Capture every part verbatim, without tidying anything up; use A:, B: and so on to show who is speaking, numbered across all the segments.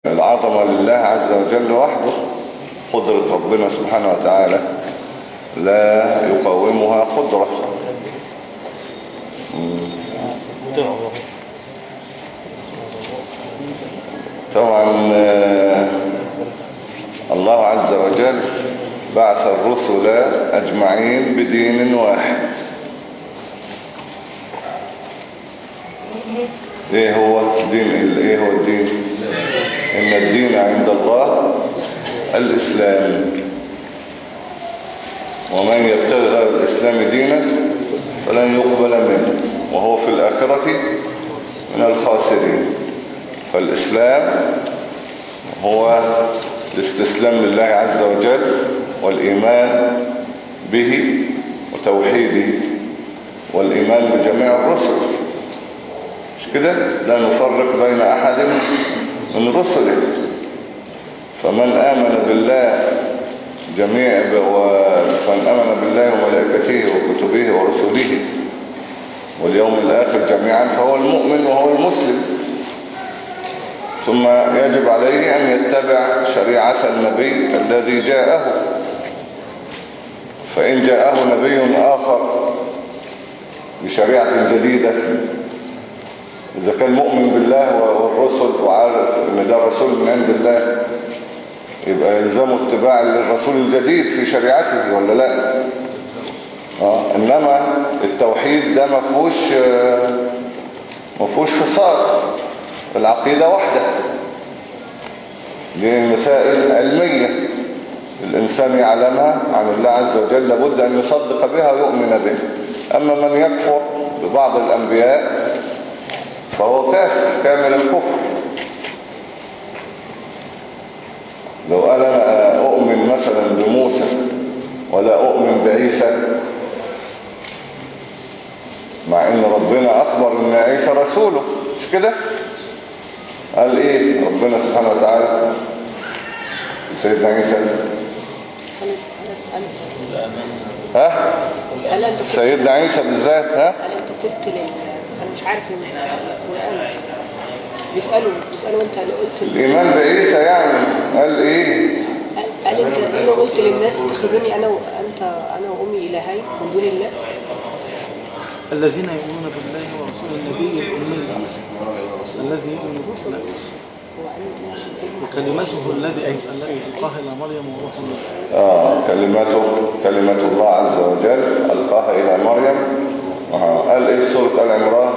A: العظمة لله عز وجل وحده. قدرة ربنا سبحانه وتعالى لا يقاومها قدرة. طبعا الله عز وجل بعث الرسل أجمعين بدين واحد. ايه هو دين ايه هو الدين؟ ان الدين عند الله الاسلام، ومن يبتغي غير الاسلام دينا فلن يقبل منه وهو في الاخرة من الخاسرين. فالاسلام هو الاستسلام لله عز وجل والإيمان به وتوحيده والإيمان بجميع الرسل، مش كده؟ لا نفرق بين أحد من رسله. فمن آمن بالله جميع فمن آمن بالله وملائكته وكتبه ورسله واليوم الآخر جميعا فهو المؤمن وهو المسلم. ثم يجب عليه أن يتبع شريعة النبي الذي جاءه. فإن جاءه نبي آخر بشريعة جديدة، إذا كان مؤمن بالله والرسل وعارف أن ده رسول من عند الله، يبقى يلزمه اتباع للرسول الجديد في شريعته ولا لا؟ آه. إنما التوحيد ده مفهوش مفهوش فصال، العقيدة واحدة. دي مسائل علمية الإنسان يعلمها عن الله عز وجل لابد أن يصدق بها ويؤمن بها. أما من يكفر ببعض الأنبياء فهو كافر كامل الكفر. لو قال أنا أؤمن مثلا بموسى ولا أؤمن بعيسى، مع أن ربنا أخبر أن عيسى رسوله، مش كده؟ قال ايه ربنا سبحانه وتعالى سيدنا عيسى؟ ها سيدنا عيسى بالذات ها
B: قال انت قلت لي انا مش عارف القرآن بيسالوا بيسالوا انت اللي قلت
A: الايمان بعيسى يعني قال ايه؟
B: قال انت انا قلت للناس اتخذوني انا وانت انا وامي الهين من دون الله.
C: الذين يؤمنون بالله ورسول النبي الأمي الذي يؤمن بالله وكلمته الذي التي ألقاها إلى مريم وروح منه.
A: آه كلمته كلمة الله عز وجل ألقاها إلى مريم. آه. قال إيه سورة آل عمران؟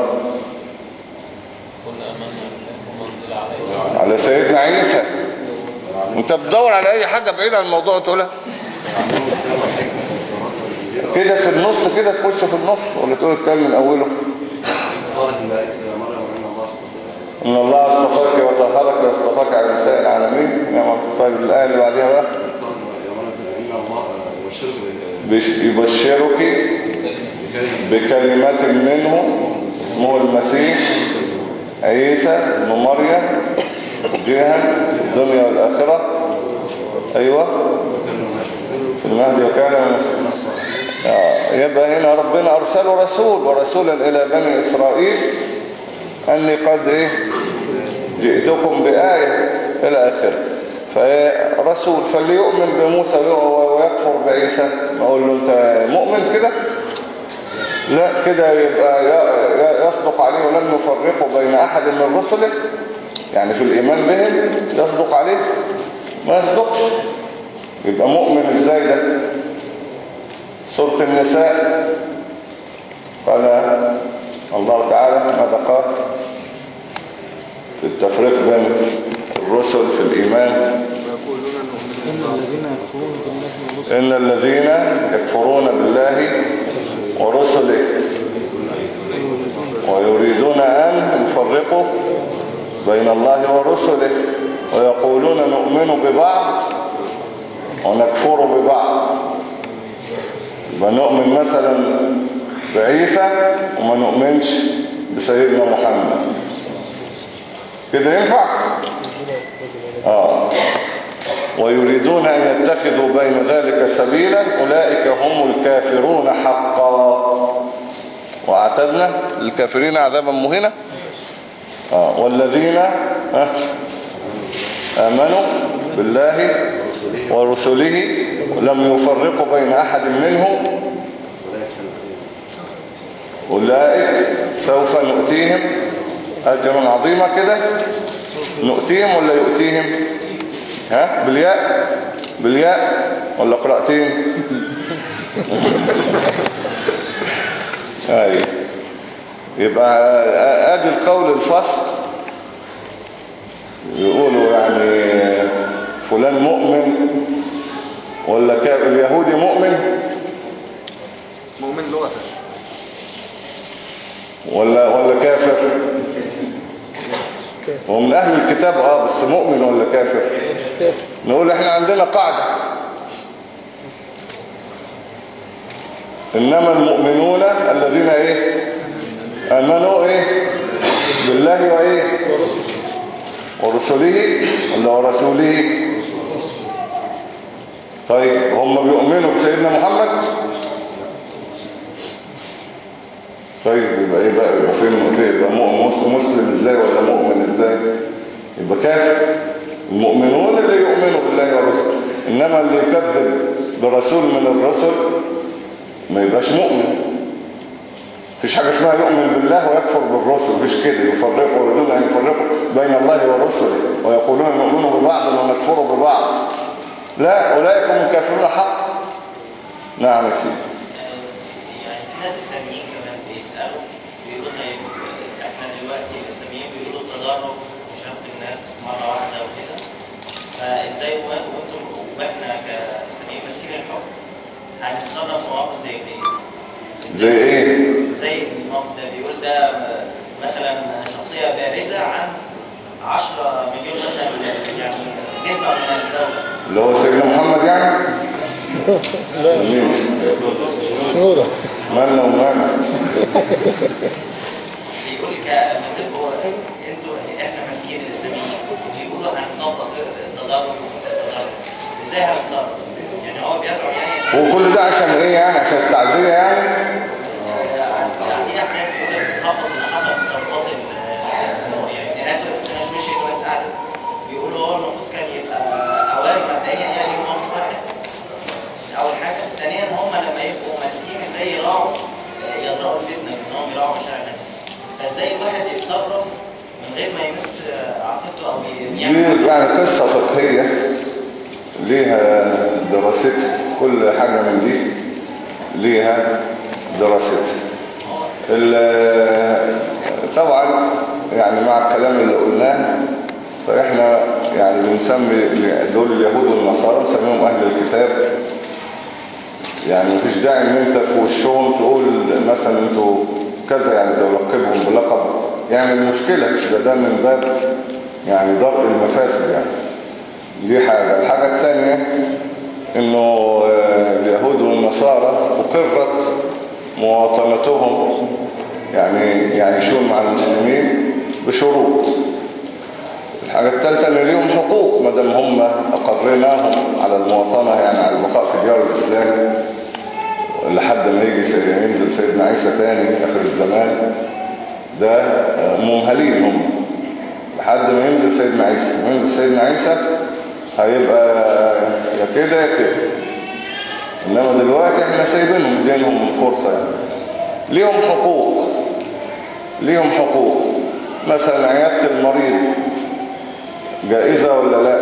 A: على سيدنا عيسى. أنت بتدور على أي حاجة بعيدة عن الموضوع تقولها كده في النص كده تخش في النص ولا تقول الكلام من أوله؟ إن الله اصطفاك وطهرك واصطفاك على نساء العالمين. طيب الآية اللي بعدها بقى يبشرك بكلمات منه اسمه المسيح عيسى ابن مريم جيها الدنيا والآخرة. أيوة في المهد وكان آه. يبقى هنا ربنا أرسله رسول ورسولا إلى بني إسرائيل أني قد إيه جئتكم بآية إلى آخره. فرسول فاللي يؤمن بموسى ويكفر بعيسى ما أقول له أنت مؤمن كده؟ لا كده يبقى يصدق عليه ولم يفرقوا بين أحد من رسله، يعني في الإيمان بهم يصدق عليه ما يصدقش. يبقى مؤمن ازاي ده؟ سورة النساء قال الله تعالى ماذا قال في التفريق بين الرسل في الإيمان؟ إن الذين يكفرون بالله ورسله ويريدون أن يفرقوا بين الله ورسله ويقولون نؤمن ببعض ونكفر ببعض. يبقى نؤمن مثلا بعيسى وما نؤمنش بسيدنا محمد، كده ينفع؟ آه. ويريدون أن يتخذوا بين ذلك سبيلا أولئك هم الكافرون حقا وأعتدنا للكافرين عذابا مهينا. آه. والذين آه. آمنوا بالله ورسله ولم يفرقوا بين أحد منهم أولئك سوف نؤتيهم أجرا عظيما كده. نؤتيهم ولا يؤتيهم؟ ها بالياء بالياء ولا قراءتين؟ أي يبقى ادي القول الفصل. يقولوا يعني فلان مؤمن ولا كافر. اليهودي مؤمن
D: مؤمن لغة
A: ولا ولا كافر؟ هو من اهل الكتاب اه بس مؤمن ولا كافر؟ نقول احنا عندنا قاعدة انما المؤمنون الذين ايه امنوا ايه بالله وايه ورسوله ولا ورسوله. طيب هم بيؤمنوا بسيدنا محمد. طيب يبقى ايه بقى يبقى فين فين يبقى مؤمن مسلم ازاي ولا مؤمن ازاي؟ يبقى كافر. المؤمنون اللي يؤمنوا بالله ورسوله، انما اللي يكذب برسول من الرسل ما يبقاش مؤمن. مفيش حاجة اسمها يؤمن بالله ويكفر بالرسل، مفيش كده. يفرقوا ويريدون ان يفرقوا بين الله ورسله ويقولون نؤمن ببعض ونكفر ببعض. لا، اولئك هم الكافرون حقا. نعم يا سيدي.
E: يعني في ناس اسلاميين كمان بيسالوا بيقولوا احنا دلوقتي الاسلاميين بيقولوا التدرج وشرط الناس مره واحده وكده، فازاي وانتم واحنا كاسلاميين ماسكين الحكم هنتصرف في مواقف زي دي؟
A: زي ايه؟
E: زي الموقف ده بيقول ده مثلا شخصيه بارزه عن عشرة مليون مثلا يعني نسبه من الدوله
A: اللي هو سيدنا محمد يعني.
F: لا نورة
A: مالنا ومالنا.
E: بيقول لما تبقوا انتوا احنا ماسكين الاسلاميين بيقولوا هنطبق التدرج والتدرج ازاي هنتصرف؟ يعني هو بيسعى يعني
A: وكل ده عشان ايه يعني؟ عشان التعزية يعني؟
E: يعني احنا بيقول بنخبط اللي حصل في تصرفات يعني الناس اللي مش مشيت بس قعدت بيقولوا هو المفروض كان يبقى اولا مبدئيا يعني موقف واحد اول حاجه. ثانيا هم لما يبقوا ماسكين ازاي يراعوا يدرأوا الفتنه انهم يراعوا مشاعر الناس. فازاي الواحد يتصرف من غير ما يمس عقيدته او يعمل
A: دي يعني قصة فقهية ليها دراستها. كل حاجة من دي ليها دراستها. طبعا يعني مع الكلام اللي قلناه فإحنا يعني بنسمي دول اليهود والنصارى نسميهم أهل الكتاب. يعني مفيش داعي ان انت في وشهم تقول مثلا انتوا كذا، يعني تلقبهم بلقب يعني مشكلة. ده ده من باب يعني درء المفاسد يعني. دي حاجة. الحاجة الثانية انه اليهود والنصارى اقرت مواطنتهم يعني يعيشون مع المسلمين بشروط. الحاجة الثالثة ان ليهم حقوق ما دام هم اقرناهم على المواطنة يعني على البقاء في ديار الاسلام لحد ما يجي ينزل سيدنا عيسى تاني اخر الزمان. ده ممهلين هم لحد ما ينزل سيدنا عيسى. وينزل سيدنا عيسى هيبقى يا كده يا كده. انما دلوقتي احنا سايبينهم ادينهم فرصة يعني. ليهم حقوق ليهم حقوق مثلا عيادة المريض جائزة ولا لا؟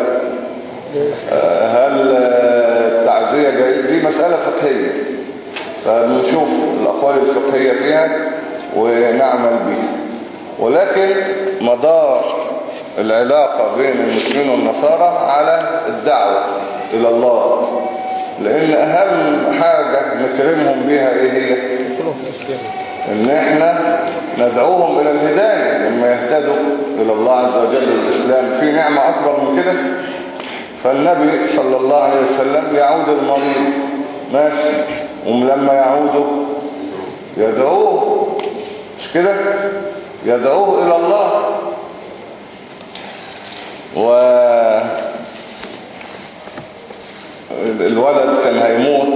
A: هل التعزية جائزة؟ دي مسألة فقهية فبنشوف الأقوال الفقهية فيها ونعمل بها. ولكن مدار العلاقة بين المسلمين والنصارى على الدعوة إلى الله، لأن أهم حاجة نكرمهم بها إيه هي؟ إن إحنا ندعوهم إلى الهداية لما يهتدوا إلى الله عز وجل والإسلام. في نعمة أكبر من كده؟ فالنبي صلى الله عليه وسلم يعود المريض ماشي، ولما يعودوا يدعوه مش كده؟ يدعوه إلى الله. والولد كان هيموت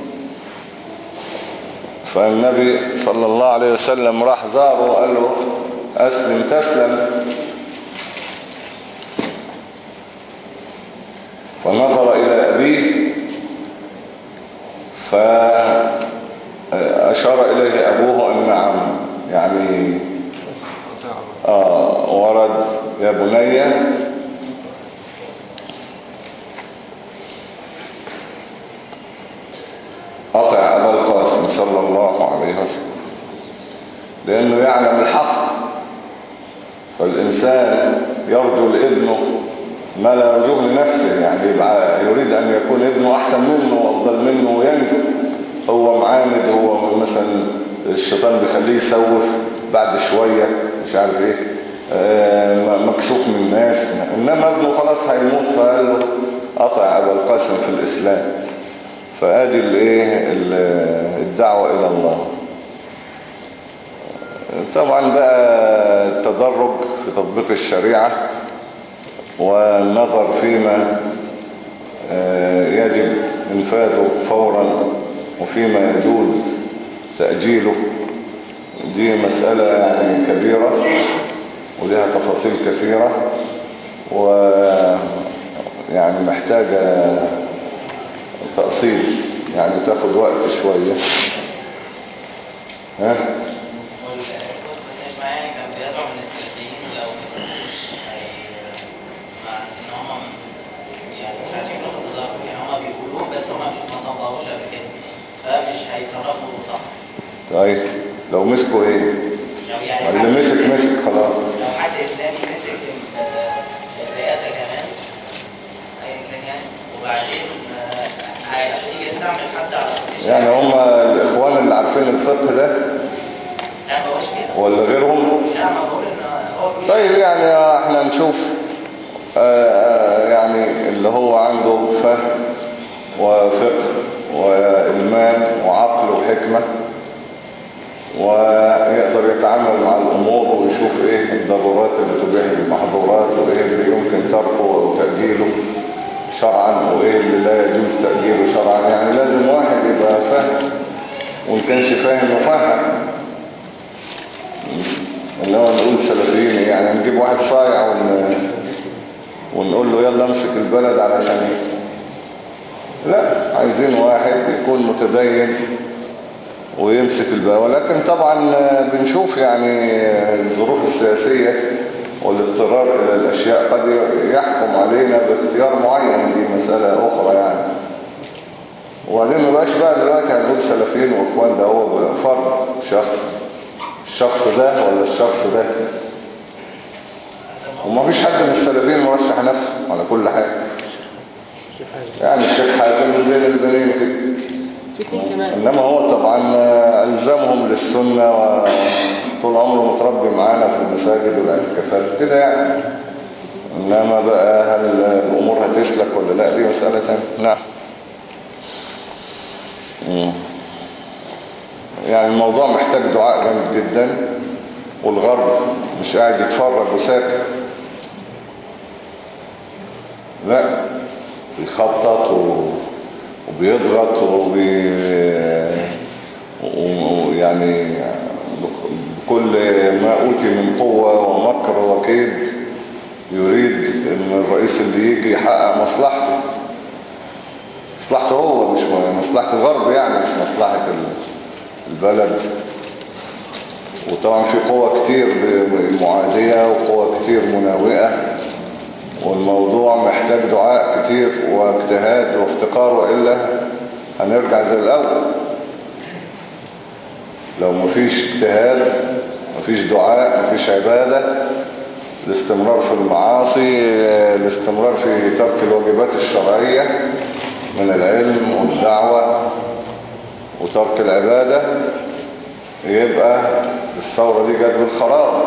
A: فالنبي صلى الله عليه وسلم راح زاره وقال له أسلم تسلم. فنظر إلى أبيه فأشار إليه أبوه أن نعم، يعني آه ورد يا بني أطع أبا القاسم صلى الله عليه وسلم، لأنه يعلم الحق. فالإنسان يرجو لابنه ما لا يرجوه لنفسه، يعني يبقى يريد أن يكون ابنه أحسن منه وأفضل منه وينجو. هو معاند، هو مثلا الشيطان بيخليه يسوف بعد شوية مش عارف ايه، آه مكسوف من الناس، إنما ابنه خلاص هيموت فقال له أطع أبا القاسم في الإسلام. فآدي الايه الدعوة إلى الله. طبعا بقى التدرج في تطبيق الشريعة والنظر فيما يجب انفاذه فورا وفيما يجوز تأجيله، دي مسألة يعني كبيرة ولها تفاصيل كثيرة، ويعني محتاجة تأصيل، يعني تاخد وقت شوية. ها؟
E: يعني كان بيدعو من السلفيين لو مسكوش مع ان هم يعني مش عارفين لغه التدرج، يعني هم بيقولوه بس هم مش ما طبقوش قبل كده، فمش هيتصرفوا صح.
A: طيب لو مسكوا ايه؟
E: لو يعني
A: اللي مسك مسك خلاص.
E: لو حد اسلامي مسك الرئاسه كمان ايا كان يعني، وبعدين عشان يجي يستعمل حد على
A: يعني هم الاخوان اللي عارفين الفقه ده
E: لا ما هوش كده
A: ولا غيرهم؟
E: لا ما بقول ان هو
A: طيب يعني احنا نشوف آه يعني اللي هو عنده فهم وفقه وإلمام وعقل وحكمة ويقدر يتعامل مع الأمور ويشوف ايه الضرورات اللي تبيح المحظورات وايه اللي يمكن تركه او تأجيله شرعا وايه اللي لا يجوز تأجيله شرعا. يعني لازم واحد يبقى فاهم، وإن كانش فاهم يفهم. اللي هو نقول سلفيين يعني نجيب واحد صايع ون... ونقول له يلا امسك البلد علشان، لا، عايزين واحد يكون متدين ويمسك البلد. ولكن طبعا بنشوف يعني الظروف السياسية والاضطرار إلى الأشياء قد يحكم علينا باختيار معين، دي مسألة أخرى يعني. وبعدين مبقاش بقى دلوقتي هنقول سلفيين وإخوان، ده هو فرد شخص، الشخص ده ولا الشخص ده، وما فيش حد من السلفيين مرشح نفسه على كل حاجة. يعني الشيخ حازم بين البنين كده، انما هو طبعا الزمهم للسنة وطول عمره متربي معانا في المساجد والاعتكافات كده يعني. انما بقى هل الامور هتسلك ولا لا، دي مسألة تانية. نعم. يعني الموضوع محتاج دعاء جامد جدا، والغرب مش قاعد يتفرج وساكت، لا، بيخطط وبيضغط وبي ويعني بكل ما أوتي من قوة ومكر وكيد يريد ان الرئيس اللي يجي يحقق مصلحته، مصلحته هو مش مصلحة الغرب، يعني مش مصلحة البلد. وطبعا في قوة كتير معادية وقوة كتير مناوئة، والموضوع محتاج دعاء كتير واجتهاد وافتقار، وإلا هنرجع زي الأول. لو مفيش اجتهاد، مفيش دعاء، مفيش عبادة، الاستمرار في المعاصي، الاستمرار في ترك الواجبات الشرعية من العلم والدعوة وترك العبادة، يبقى الثورة دي جت بالخراب.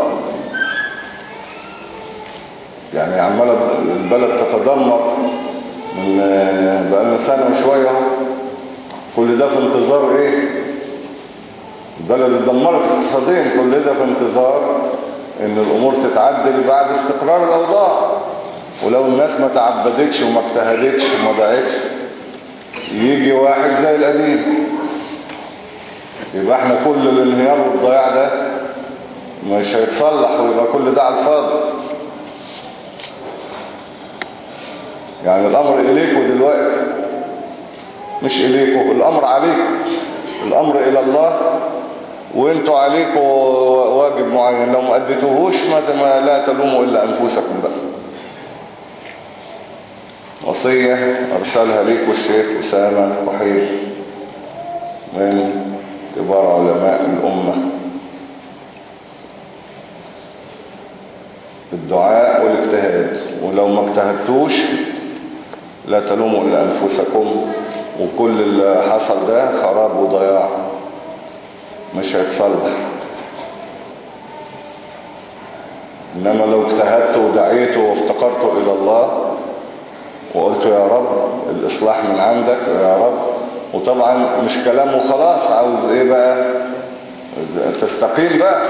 A: يعني عمالة البلد تتدمر من بقالنا سنة وشوية، كل ده في انتظار ايه؟ البلد اتدمرت اقتصاديا، كل ده في انتظار ان الامور تتعدل بعد استقرار الاوضاع. ولو الناس ما تعبدتش وما اجتهدتش وما دعتش، يجي واحد زي القديم، يبقى احنا كل الانهيار والضياع ده مش هيتصلح، ويبقى كل ده على الفاضي. يعني الأمر إليكم دلوقتي، مش إليكم، الأمر عليكم، الأمر إلى الله، وانتوا عليكم واجب معين، لو ما أديتوهوش ما لا تلوموا إلا أنفسكم بقى. وصية أرسلها ليكم الشيخ أسامة وحيد من كبار علماء الأمة، الدعاء والاجتهاد، ولو ما اجتهدتوش لا تلوموا إلا أنفسكم، وكل اللي حصل ده خراب وضياع مش هيتصلح. إنما لو اجتهدت ودعيت وافتقرت إلى الله وقلت يا رب الإصلاح من عندك يا رب، وطبعا مش كلام وخلاص، عاوز ايه بقى؟ تستقيم بقى.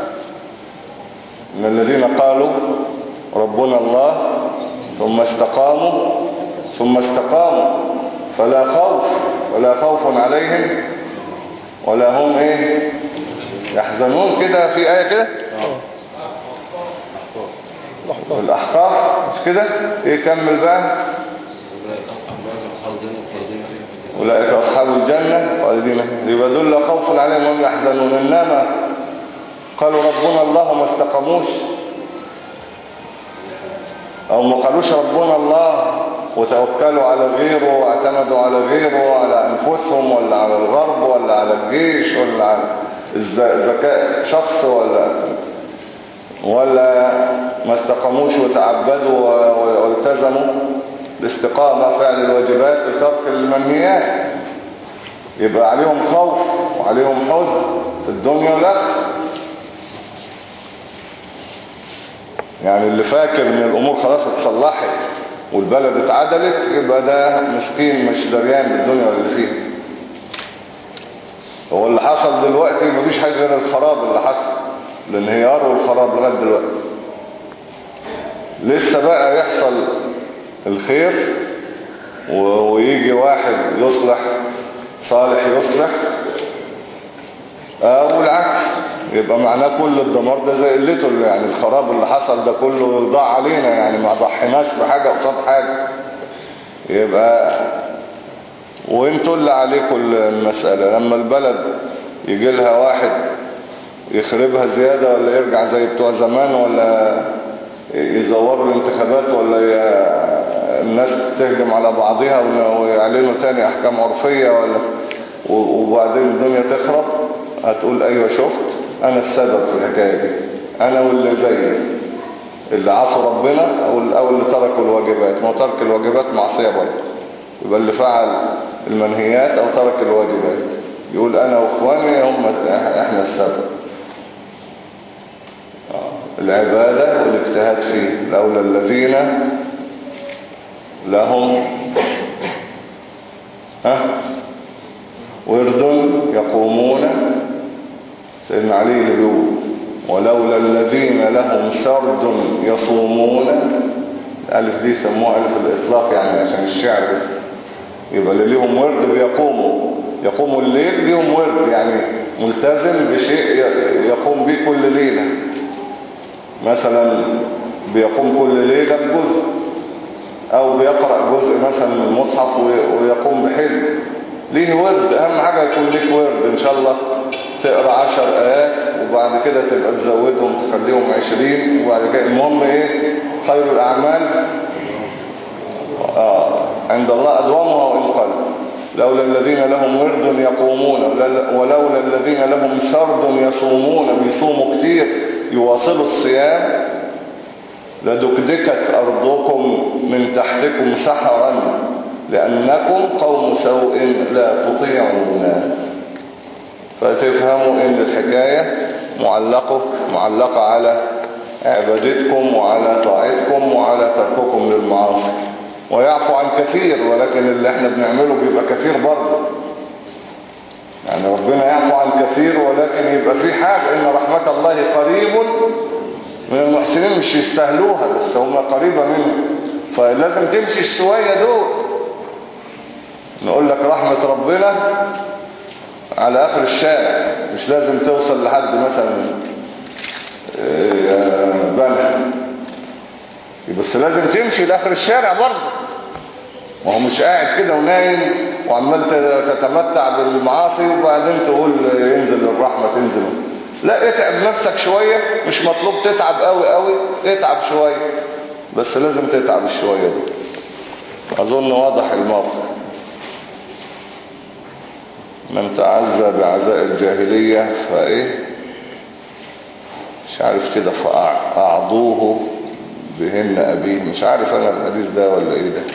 A: من الذين قالوا ربنا الله ثم استقاموا ثم استقاموا فلا خوف ولا خوف عليهم ولا هم ايه يحزنون. كده في آية كده الأحقاف مش كده؟ ايه كمل بقى؟ أولئك أصحاب الجنة خالدين، يبقى دول لا خوف عليهم وهم يحزنون. إنما قالوا ربنا الله ما استقاموش، أو ما قالوش ربنا الله وتوكلوا على غيره واعتمدوا على غيره وعلى أنفسهم ولا على الغرب ولا على الجيش ولا على ذكاء شخص ولا ولا ما استقاموش وتعبدوا والتزموا باستقامة فعل الواجبات وترك المنهيات، يبقى عليهم خوف وعليهم حزن في الدنيا والآخرة. يعني اللي فاكر ان الامور خلاص اتصلحت والبلد اتعدلت يبقى ده مسكين مش دريان بالدنيا اللي فيه. هو اللي حصل دلوقتي مفيش حاجة غير الخراب اللي حصل، الانهيار والخراب لغاية دلوقتي. لسه بقى يحصل الخير ويجي واحد يصلح صالح يصلح، او العكس يبقى معناه كل الدمار ده زي قلته، اللي يعني الخراب اللي حصل ده كله ضاع علينا، يعني ما ضحيناش بحاجة قصاد حاجة. يبقى وانتوا اللي عليكم المسألة، لما البلد يجي لها واحد يخربها زيادة ولا يرجع زي بتوع زمان ولا يزوروا الانتخابات ولا الناس تهجم على بعضها ويعلنوا تاني احكام عرفية ولا وبعدين الدنيا تخرب، هتقول ايوه شفت انا السبب في الحكاية دي، انا واللي زيي اللي عصوا ربنا او اللي تركوا الواجبات. ما ترك الواجبات معصية برضه، يبقى اللي فعل المنهيات او ترك الواجبات يقول انا واخواني هم احنا السبب. العبادة والاجتهاد فيه، لولا الذين لهم ها ورد يقومون، سيدنا علي اللي بيقول ولولا الذين لهم سرد يصومون، الألف دي سموها ألف الإطلاق يعني عشان الشعر بس، يبقى اللي ليهم ورد بيقوموا يقوموا الليل ليهم ورد، يعني ملتزم بشيء يقوم به كل ليلة، مثلا بيقوم كل ليلة بجزء او بيقرأ جزء مثلا من المصحف ويقوم بحزب، ليه ورد. اهم حاجة يكون ليك ورد، ان شاء الله تقرأ عشر ايات وبعد كده تبقى تزودهم تخليهم عشرين، وبعد كده المهم ايه خير الاعمال آه عند الله ادومها وان قل. لولا الذين لهم ورد يقومون ولولا الذين لهم سرد يصومون، بيصوموا كتير يواصلوا الصيام، لدكدكت أرضكم من تحتكم سحرا لأنكم قوم سوء لا تطيعون. فتفهموا إن الحكاية معلقة معلقة على عبادتكم وعلى طاعتكم وعلى ترككم للمعاصي. ويعفو عن كثير، ولكن اللي احنا بنعمله بيبقى كثير برضه. يعني ربنا يعفو عن كثير ولكن يبقى في حاجة، إن رحمة الله قريب من المحسنين، مش يستاهلوها بس هم قريبة منه، فلازم تمشي الشوية دول. نقول لك رحمة ربنا على آخر الشارع، مش لازم توصل لحد مثلا بنها، بس لازم تمشي لآخر الشارع برضه ما هو مش قاعد كده ونايم وعمال تتمتع بالمعاصي وبعدين تقول ينزل الرحمة تنزل. لا، اتعب نفسك شوية، مش مطلوب تتعب قوي قوي، اتعب شوية بس لازم تتعب الشوية دي. اظن واضح الموقف. من تعزى بعزاء الجاهلية فايه مش عارف كده فأعضوه بهن أبيه. مش عارف أنا الحديث ده ولا إيه ده.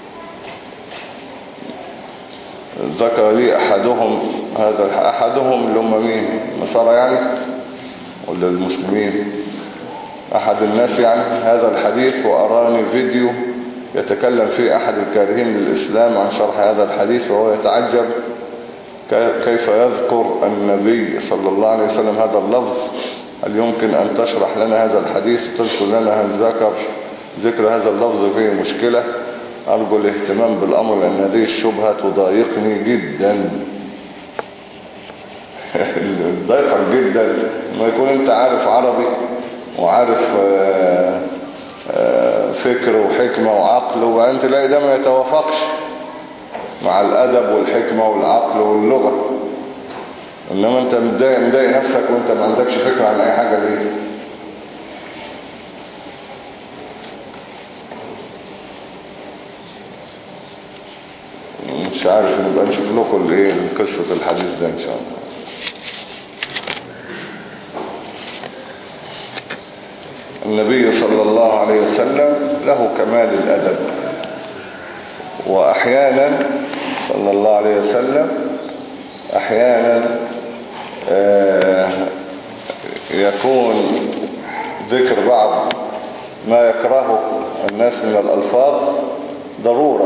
A: ذكر لي أحدهم هذا أحدهم اللي هم مين؟ النصارى يعني ولا المسلمين؟ أحد الناس يعني هذا الحديث، وأراني فيديو يتكلم فيه أحد الكارهين للإسلام عن شرح هذا الحديث، وهو يتعجب كيف يذكر النبي صلى الله عليه وسلم هذا اللفظ. هل يمكن أن تشرح لنا هذا الحديث وتذكر لنا هل ذكر ذكر هذا اللفظ فيه مشكلة؟ أرجو الاهتمام بالأمر لأن هذه الشبهة تضايقني جدا. تضايقك جدا ما يكون أنت عارف عربي وعارف فكر وحكمة وعقل، وبعدين تلاقي ده ما يتوافقش مع الأدب والحكمة والعقل واللغة. إنما أنت متضايق مضايق نفسك وأنت ما عندكش فكرة عن أي حاجة ليه. مش عارف، نبقى نشوف لكم الايه قصة الحديث ده ان شاء الله. النبي صلى الله عليه وسلم له كمال الأدب، وأحيانا صلى الله عليه وسلم أحيانا يكون ذكر بعض ما يكرهه الناس من الألفاظ ضرورة.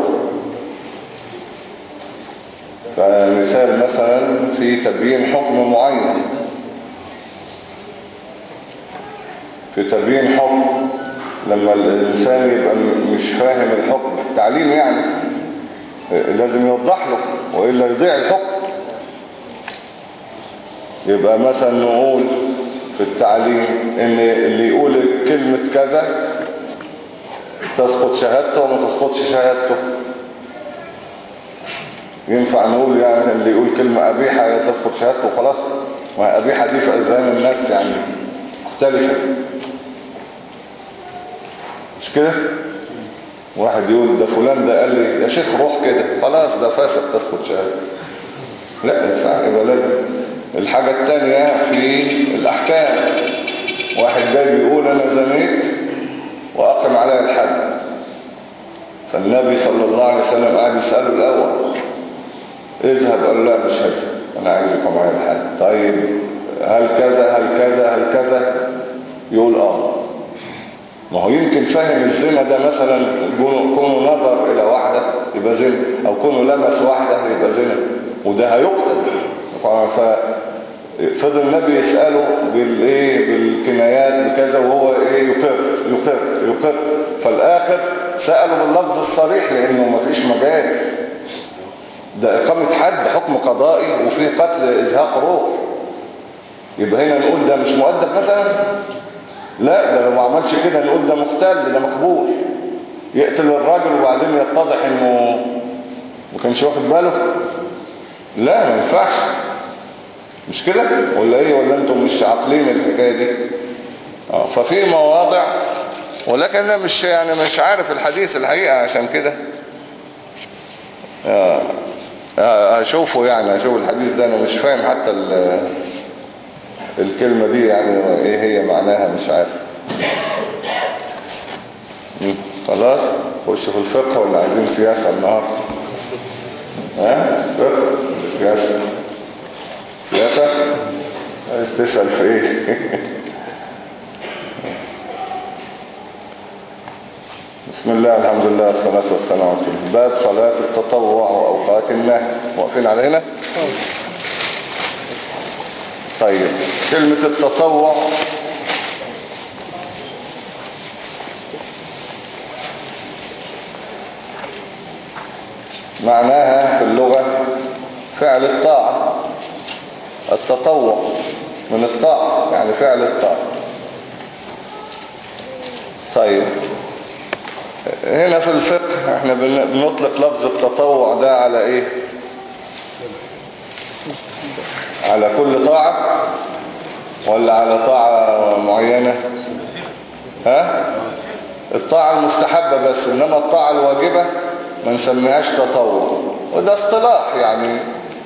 A: فمثال مثلا في تبيين حكم معين، في تبيين حكم لما الإنسان يبقى مش فاهم الحكم في التعليم يعني لازم يوضح له وإلا يضيع الحكم. يبقى مثلا نقول في التعليم ان اللي يقول كلمة كذا تسقط شهادته وما تسقطش شهادته. ينفع نقول يعني اللي يقول كلمة قبيحة تسقط شهادته وخلاص؟ ما قبيحة دي في أذهان الناس يعني مختلفة، مش كده؟ واحد يقول ده فلان ده قال لي يا شيخ روح كده، خلاص ده فاسد تسقط شهادته. لا ينفع، يبقى لازم. الحاجة التانية في الأحكام، واحد جاي بيقول أنا زنيت وأقم علي الحد، فالنبي صلى الله عليه وسلم قاعد يسأله الأول اذهب، قال لا مش هذا، أنا عايز يقم علي الحد. طيب هل كذا هل كذا هل كذا؟ يقول آه. ما هو يمكن فاهم الزنا ده مثلا كونه نظر إلى واحدة يبقى زنا، أو كونه لمس واحدة يبقى زنا، وده هيقتل. ففضل النبي يسأله بالايه بالكنايات بكذا وهو ايه يقر يقر يقر. فالاخر سأله باللفظ الصريح لانه ما فيش مجال، ده اقامة حد حكم قضائي وفيه قتل ازهاق روح. يبقى هنا نقول ده مش مؤدب مثلا؟ لا، ده لو ما عملش كده نقول ده مختل، ده مقبول. يقتل الراجل وبعدين يتضح انه ما كانش واخد باله؟ لا ما ينفعش، مش كده ولا ايه؟ ولا انتم مش عاقلين الحكايه دي؟ اه ففي مواضع، ولكن انا مش يعني مش عارف الحديث الحقيقه عشان كده اه هشوفه يعني هشوف الحديث ده. انا مش فاهم حتى الكلمه دي يعني ايه هي معناها، مش عارف. خلاص خش في الفقه ولا عايزين سياسه النهارده؟ ها فقه سياسه؟ سياسة؟ عايز تسأل في ايه؟ بسم الله الحمد لله والصلاة والسلام على رسول الله. باب صلاة التطوع وأوقات النهي. واقفين على هنا؟ طيب كلمة التطوع معناها في اللغة فعل الطاعة. التطوع من الطاعة يعني فعل الطاعة. طيب هنا في الفقه احنا بنطلق لفظ التطوع ده على ايه؟ على كل طاعة ولا على طاعة معينة؟ ها؟ الطاعة المستحبة بس، انما الطاعة الواجبة ما نسميهاش تطوع، وده اصطلاح يعني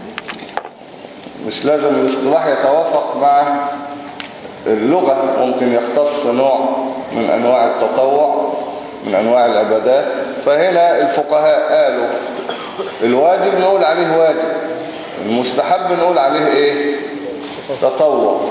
A: مش لازم الاصطلاح يتوافق مع اللغة، ممكن يختص نوع من انواع التطوع من انواع العبادات. فهنا الفقهاء قالوا الواجب نقول عليه واجب، المستحب نقول عليه ايه؟ تطوع.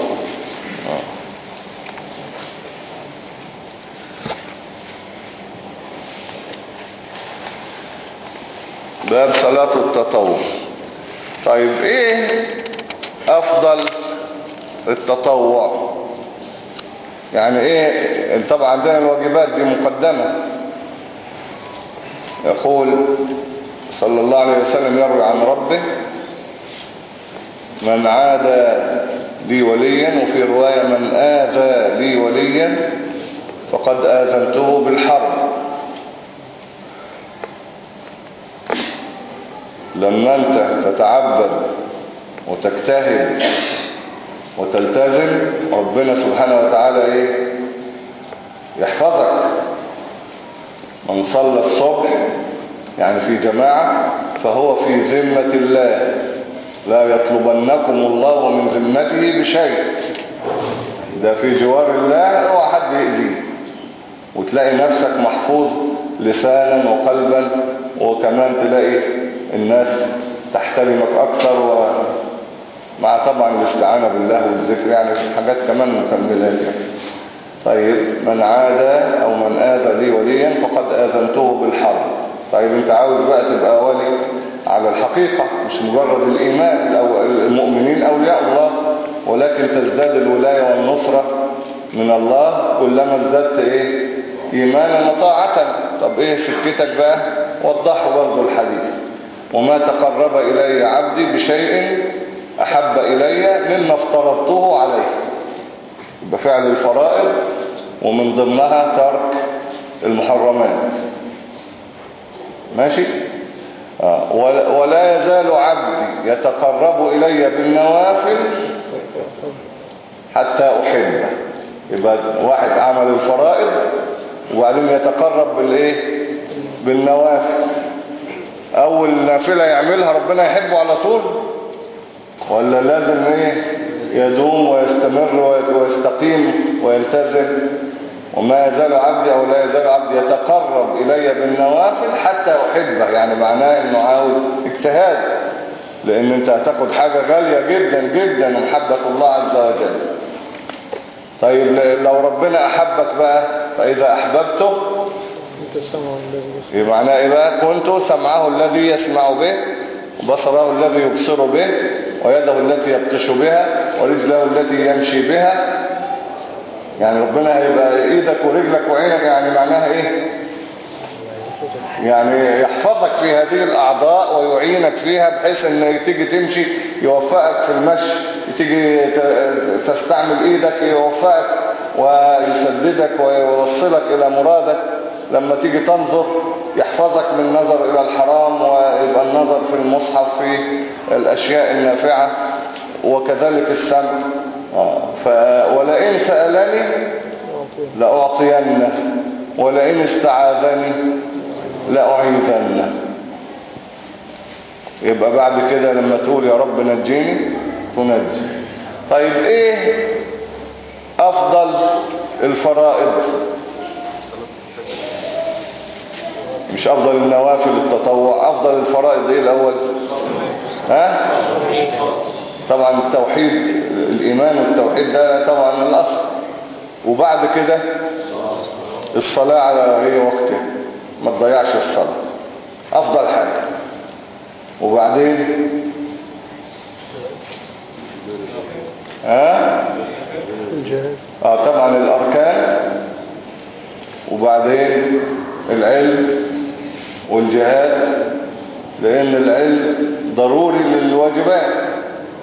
A: باب صلاة التطوع. طيب ايه افضل التطوع؟ يعني ايه؟ طبعا عندنا الواجبات دي مقدمة. يقول صلى الله عليه وسلم يروي عن ربه من عادى لي وليا، وفي رواية من آذى لي وليا فقد آذنته بالحرب. لما انت تتعبد وتجتهد وتلتزم ربنا سبحانه وتعالى ايه؟ يحفظك. من صلى الصبح يعني في جماعة فهو في ذمة الله، لا يطلبنكم الله من ذمته بشيء. ده في جوار الله، اوعى حد يأذيه، وتلاقي نفسك محفوظ لسانا وقلبا، وكمان تلاقي الناس تحترمك اكتر، ومع طبعا الاستعانة بالله والذكر، يعني حاجات كمان مكملات يعني. طيب من عادى او من آذى لي وليا فقد آذنته بالحرب. طيب انت عاوز بقى تبقى ولي على الحقيقة، مش مجرد الإيمان. أو المؤمنين أولياء الله، ولكن تزداد الولاية والنصرة من الله كلما ازددت ايه؟ إيمانا وطاعة. طب ايه سكتك بقى؟ وضحوا برضو الحديث. وما تقرب إلي عبدي بشيء أحب إلي مما افترضته عليه. بفعل الفرائض، ومن ضمنها ترك المحرمات. ماشي؟ آه. ولا يزال عبدي يتقرب إلي بالنوافل حتى أحبه. يبقى واحد عمل الفرائض وبعدين يتقرب بالإيه؟ بالنوافل. أول نافلة يعملها ربنا يحبه على طول، ولا لازم إيه؟ يدوم ويستمر ويستقيم ويلتزم. وما يزال عبدي أو لا يزال عبدي يتقرب إلي بالنوافل حتى أحبه، يعني معناه إنه عاوز اجتهاد، لأن أنت هتاخد حاجة غالية جدا جدا، محبة الله عز وجل. طيب لو ربنا أحبك بقى، فإذا أحببته يبقى معناه إيه بقى؟ كنت سمعه الذي يسمع به، وبصره الذي يبصر به، ويده التي يبطش بها، ورجله التي يمشي بها. يعني ربنا هيبقى ايدك ورجلك وعينك، يعني معناها ايه؟ يعني يحفظك في هذه الاعضاء ويعينك فيها، بحيث ان تيجي تمشي يوفقك في المشي، تيجي تستعمل ايدك يوفقك ويسددك ويوصلك الى مرادك. لما تيجي تنظر يحفظك من النظر الى الحرام، ويبقى النظر في المصحف في الاشياء النافعة، وكذلك السمع. ف... ولئن سألني لأعطينه، ولئن استعاذني لأعيذنه. يبقى بعد كده لما تقول يا رب نجيني تنجي. طيب ايه افضل الفرائض؟ مش افضل النوافل التطوع، افضل الفرائض ايه الاول؟ ها؟ طبعا التوحيد، الإيمان والتوحيد ده طبعا الأصل. وبعد كده الصلاة على هي وقتها، ما تضيعش الصلاة، أفضل حاجة. وبعدين ها؟ آه طبعا الأركان، وبعدين العلم والجهاد، لأن العلم ضروري للواجبات.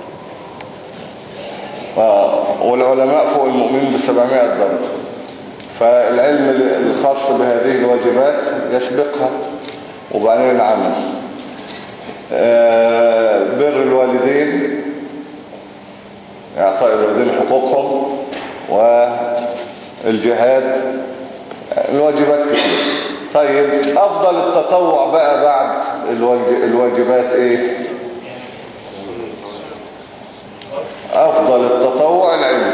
A: والعلماء فوق المؤمنين بسبعمائة درجة. فالعلم الخاص بهذه الواجبات يسبقها، وبعدين العمل. بر الوالدين، إعطاء الوالدين حقوقهم، والجهاد، الواجبات كتير. طيب أفضل التطوع بقى بعد الواجبات إيه؟ أفضل التطوع العلم.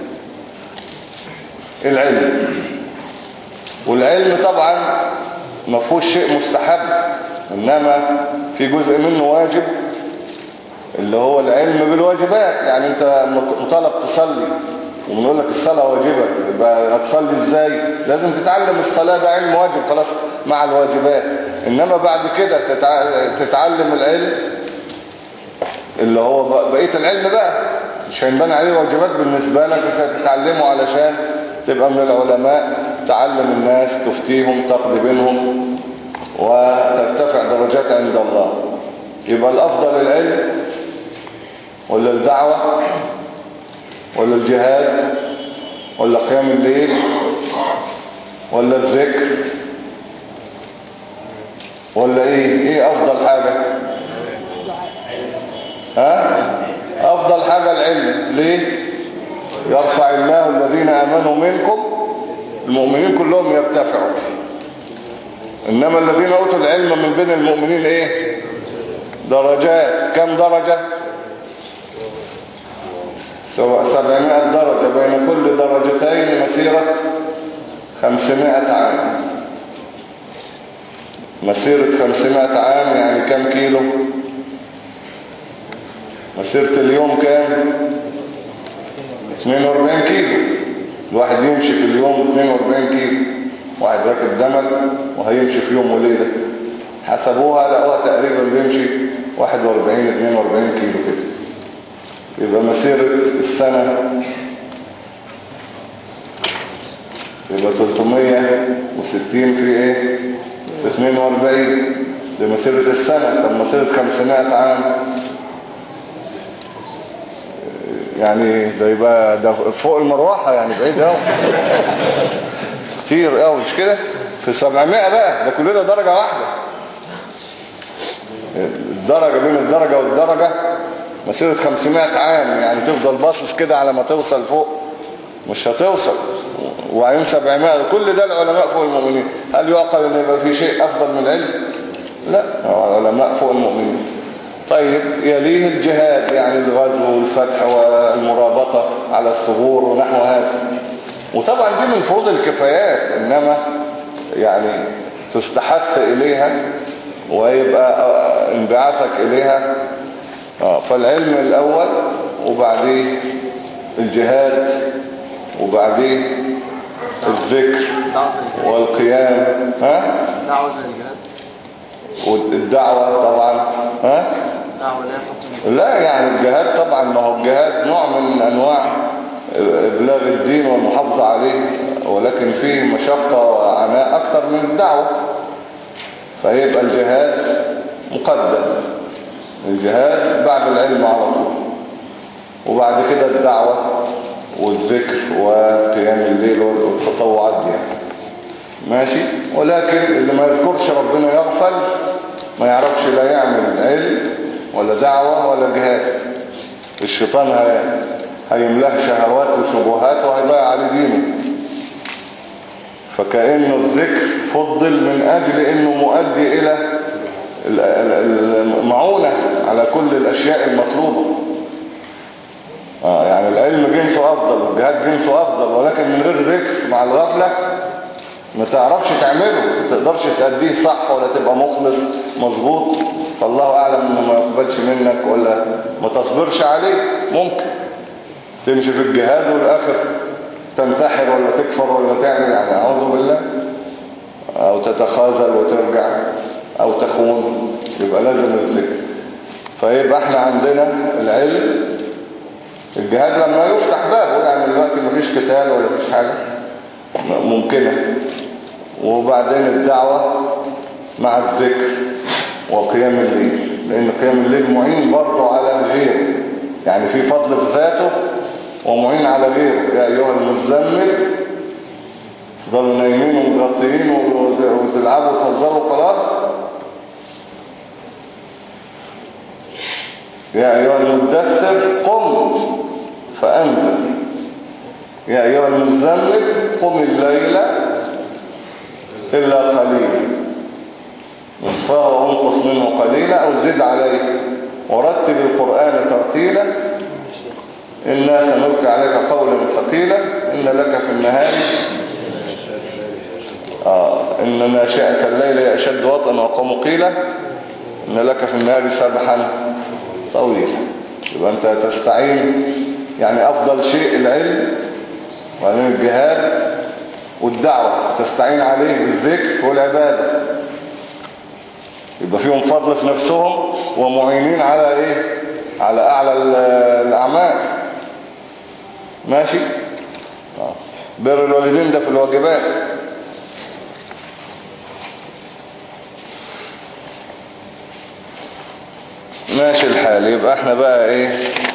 A: العلم والعلم طبعا ما فيهوش شيء مستحب، إنما في جزء منه واجب اللي هو العلم بالواجبات. يعني انت مطالب تصلي وبنقول لك الصلاة واجبة، يبقى هتصلي ازاي؟ لازم تتعلم الصلاة، ده علم واجب خلاص مع الواجبات. انما بعد كده تتعلم العلم اللي هو بقية العلم بقى، مش هينبني عليه واجبات بالنسبة لك، بس هتتعلمه علشان تبقى من العلماء، تعلم الناس، تفتيهم، تقضي بينهم، وترتفع درجات عند الله. يبقى الأفضل العلم ولا الدعوة ولا الجهاد ولا قيام الليل ولا الذكر ولا ايه؟ ايه افضل حاجة؟ ها؟ افضل حاجة العلم. ليه؟ يرفع الله الذين امنوا منكم، المؤمنين كلهم يرتفعوا، انما الذين اوتوا العلم من بين المؤمنين ايه؟ درجات. كم درجة؟ سبعمائة درجة، بين كل درجتين مسيرة خمسمائة عام. مسيرة خمسمائة عام يعني كم كيلو؟ مسيرة اليوم كام؟ اثنين واربعين كيلو. الواحد يمشي في اليوم اثنين واربعين كيلو، واحد راكب جمل وهيمشي في يوم وليلة، حسبوها لقوها تقريبا بيمشي واحد واربعين اثنين واربعين كيلو كده. يبقى مسيرة السنة يبقى ثلاثمائة وستين في ايه؟ في اثنين واربعين. دي مسيرة السنة. طب مسيرة خمسمائة عام يعني ده يبقى ده فوق المروحة، يعني بعيد قوي كتير قوي، مش كده؟ في سبعمائة بقى، ده كل ده درجة واحدة. الدرجة بين الدرجة والدرجة مسيرة خمسمائة عام، يعني تفضل باصص كده على ما توصل فوق، مش هتوصل. وبعدين سبعمائة، كل ده العلماء فوق المؤمنين. هل يعقل ان يبقى في شيء افضل من العلم؟ لا، العلماء فوق المؤمنين. طيب يليه الجهاد، يعني الغزو والفتح والمرابطة على الثغور ونحو هذا. وطبعا دي من فروض الكفايات، انما يعني تستحث اليها ويبقى انبعاثك اليها. آه فالعلم الاول، وبعديه الجهاد، وبعديه الذكر والقيام. ها؟
D: دعوة زي الجهاد.
A: والدعوة طبعا. ها؟
D: دعوة لا حكم.
A: لا يعني الجهاد طبعا، ما هو الجهاد نوع من انواع ابلاغ الدين والمحافظة عليه، ولكن فيه مشقة وعناء اكتر من الدعوة، فيبقى الجهاد مقدم. الجهاد بعد العلم على طول، وبعد كده الدعوة والذكر وقيام الليل والتطوعات دي، ماشي. ولكن اللي ما يذكرش ربنا يغفل، ما يعرفش لا يعمل علم ولا دعوة ولا جهاد. الشيطان هيملاه شهوات وشبهات وهيضيع عليه دينه. فكأنه الذكر فضل من أجل أنه مؤدي إلى المعونة على كل الأشياء المطلوبة. آه يعني العلم جنسه أفضل والجهاد جنسه أفضل، ولكن من غير ذكر مع الغفلة ما تعرفش تعمله، ما تقدرش تأديه صح ولا تبقى مخلص مظبوط. فالله أعلم أنه ما يقبلش منك ولا ما تصبرش عليه. ممكن تمشي في الجهاد والآخر تنتحر ولا تكفر ولا تعمل، يعني أعوذ بالله، أو تتخاذل وترجع أو تخون. يبقى لازم الذكر. فيبقى احنا عندنا العلم، الجهاد لما يفتح بابه، يعني دلوقتي مفيش قتال ولا مفيش حاجة ممكنة. وبعدين الدعوة مع الذكر وقيام الليل، لأن قيام الليل معين برضه على غيره، يعني في فضل في ذاته ومعين على غيره. يا أيها المزمل تفضلوا نايمين ومتغطيين وتلعبوا وتهزروا خلاص. يا أيها المدثر قم فأنذر يا أيها المزمل قم الليل إلا قليلا نصفه وانقص منه قليلا أو زد عليه ورتل القرآن ترتيلا إنا سنلقي عليك قولا ثقيلا إن لك في النهار آه إن ناشئة الليل هي أشد وطئا وأقوم قيلا إن لك في النهار سبحا طويلا. يبقى أنت تستعين يعني أفضل شيء العلم وبعدين الجهاد والدعوة تستعين عليه بالذكر والعبادة. يبقى فيهم فضل في نفسهم ومعينين على إيه؟ على أعلى الأعمال. ماشي. آه. بر الوالدين ده في الواجبات. ماشي الحال. يبقى احنا بقى ايه؟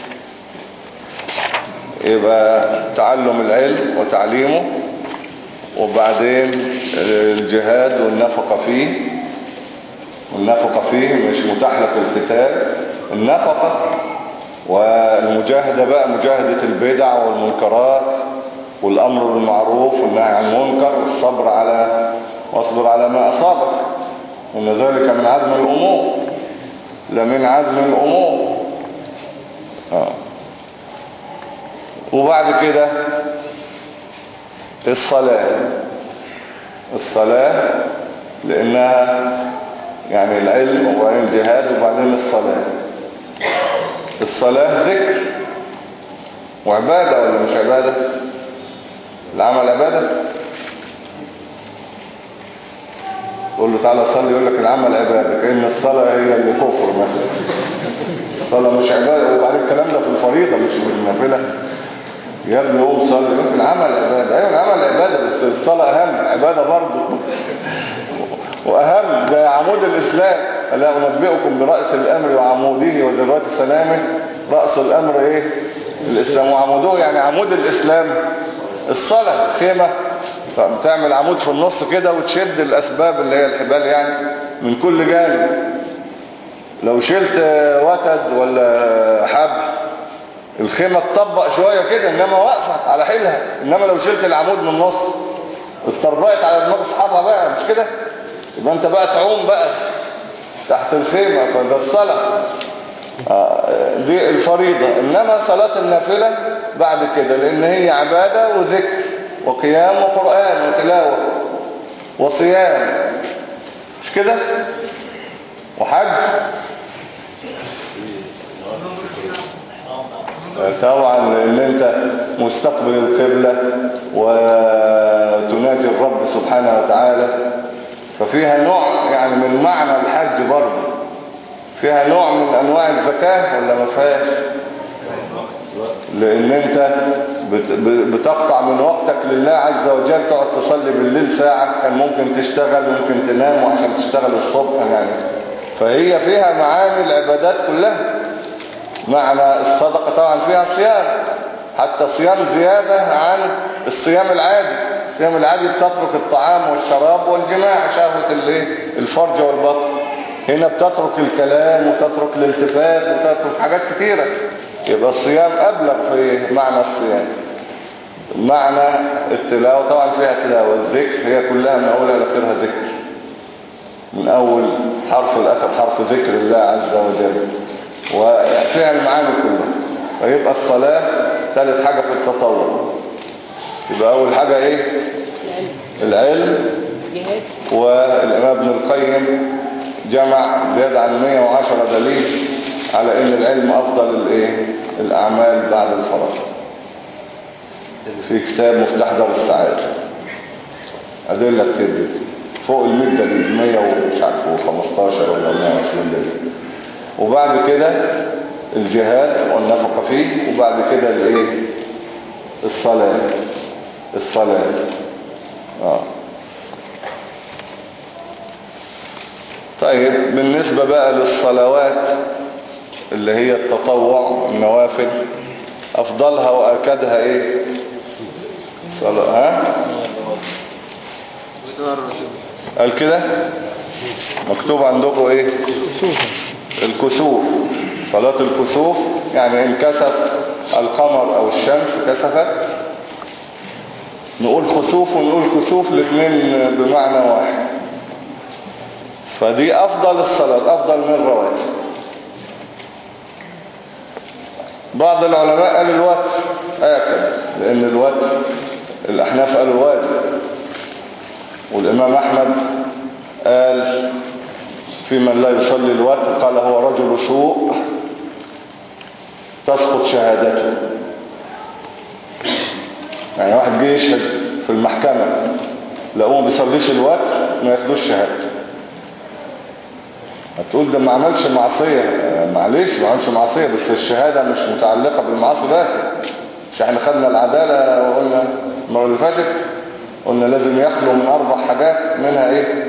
A: يبقى تعلم العلم وتعليمه وبعدين الجهاد والنفقة فيه. والنفقة فيه مش متاح لك القتال، النفقة والمجاهدة بقى مجاهدة البدع والمنكرات والأمر بالمعروف والنهي عن المنكر والصبر على واصبر على ما أصابك إن ذلك من عزم الأمور لمن عزم الأمور. آه. وبعد كده الصلاة الصلاة لأنها يعني العلم وبعدين الجهاد وبعدين الصلاة. الصلاة ذكر وعبادة ولا مش عبادة؟ العمل عبادة. تقول له تعالى صلي يقول لك العمل عبادة كأن الصلاة هي اللي كفر مثلا. الصلاة مش عبادة. وبعدين الكلام ده في الفريضة مش في النافلة. يا ابني قوم صلي يقول العمل عبادة. ايوه العمل عبادة بس الصلاة أهم عبادة برضه وأهم ده عمود الإسلام. ألا أنبئكم برأس الأمر وعموده وذروة سلامه. رأس الأمر إيه؟ الإسلام وعموده يعني عمود الإسلام الصلاة. خيمة فبتعمل عمود في النص كده وتشد الأسباب اللي هي الحبال يعني من كل جانب. لو شلت وتد ولا حبل الخيمة تطبق شوية كده انما واقفة على حيلها. انما لو شلت العمود من النص اتطربقت على دماغ اصحابها بقى مش كده. يبقى انت بقى تعوم بقى تحت الخيمة. فده الصلاة دي الفريضة. انما صلاة النافلة بعد كده لان هي عبادة وذكر وقيام وقرآن وتلاوة وصيام مش كده وحج. طبعا ان انت مستقبل القبلة وتناجي الرب سبحانه وتعالى ففيها نوع يعني من معنى الحج برضه. فيها نوع من انواع الزكاة ولا ما فيهاش؟ لان انت بتقطع من وقتك لله عز وجل. تقعد تصلي بالليل ساعة كان ممكن تشتغل ممكن تنام وعشان تشتغل الصبح يعني. فهي فيها معاني العبادات كلها. معنى الصدقة طبعا فيها صيام حتى صيام زيادة عن الصيام العادي. الصيام العادي بتترك الطعام والشراب والجماع شهوة الفرج والبطن. هنا بتترك الكلام وتترك الالتفات وتترك حاجات كتيرة. يبقى الصيام أبلغ في معنى الصيام. معنى التلاوة طبعا فيها تلاوة. الذكر هي كلها من أولها لآخرها ذكر. من أول حرف لآخر حرف ذكر الله عز وجل وفيها المعاني كلها. فيبقى الصلاة ثالث حاجة في التطور. يبقى أول حاجة إيه؟ العلم. والإمام ابن القيم جمع زيادة عن مئة وعشرة دليل على إن العلم أفضل الإيه؟ الأعمال بعد الفرائض في كتاب مفتاح دار السعادة. أدلة كتير فوق المئة دليل مئة ومش عارف وخمستاشر ولا مئة وعشرين دليل. وبعد كده الجهاد والنفقة فيه. وبعد كده الايه؟ الصلاة. الصلاة آه. طيب بالنسبة بقى للصلوات اللي هي التطوع النوافل أفضلها وأكدها إيه؟ صلاة ها؟ قال كده مكتوب عندكم ايه؟ الكسوف. صلاة الكسوف يعني انكسف القمر او الشمس كسفت، نقول خسوف ونقول كسوف، الاثنين بمعنى واحد. فدي افضل الصلاة، افضل من الرواتب. بعض العلماء قال الوتر آكد، لان الوتر الاحناف قالوا واجب، والامام احمد قال في من لا يصلي الوتر قال هو رجل سوء تسقط شهادته. يعني واحد جه يشهد في المحكمة لقوه ما بيصليش الوتر ما ياخدوش شهادته. هتقول ده ما عملش معصية، معليش ما عملش معصية، بس الشهادة مش متعلقة بالمعاصي بس. مش احنا خدنا العدالة وقلنا المرة اللي فاتت قلنا لازم يخلو من اربع حاجات، منها ايه؟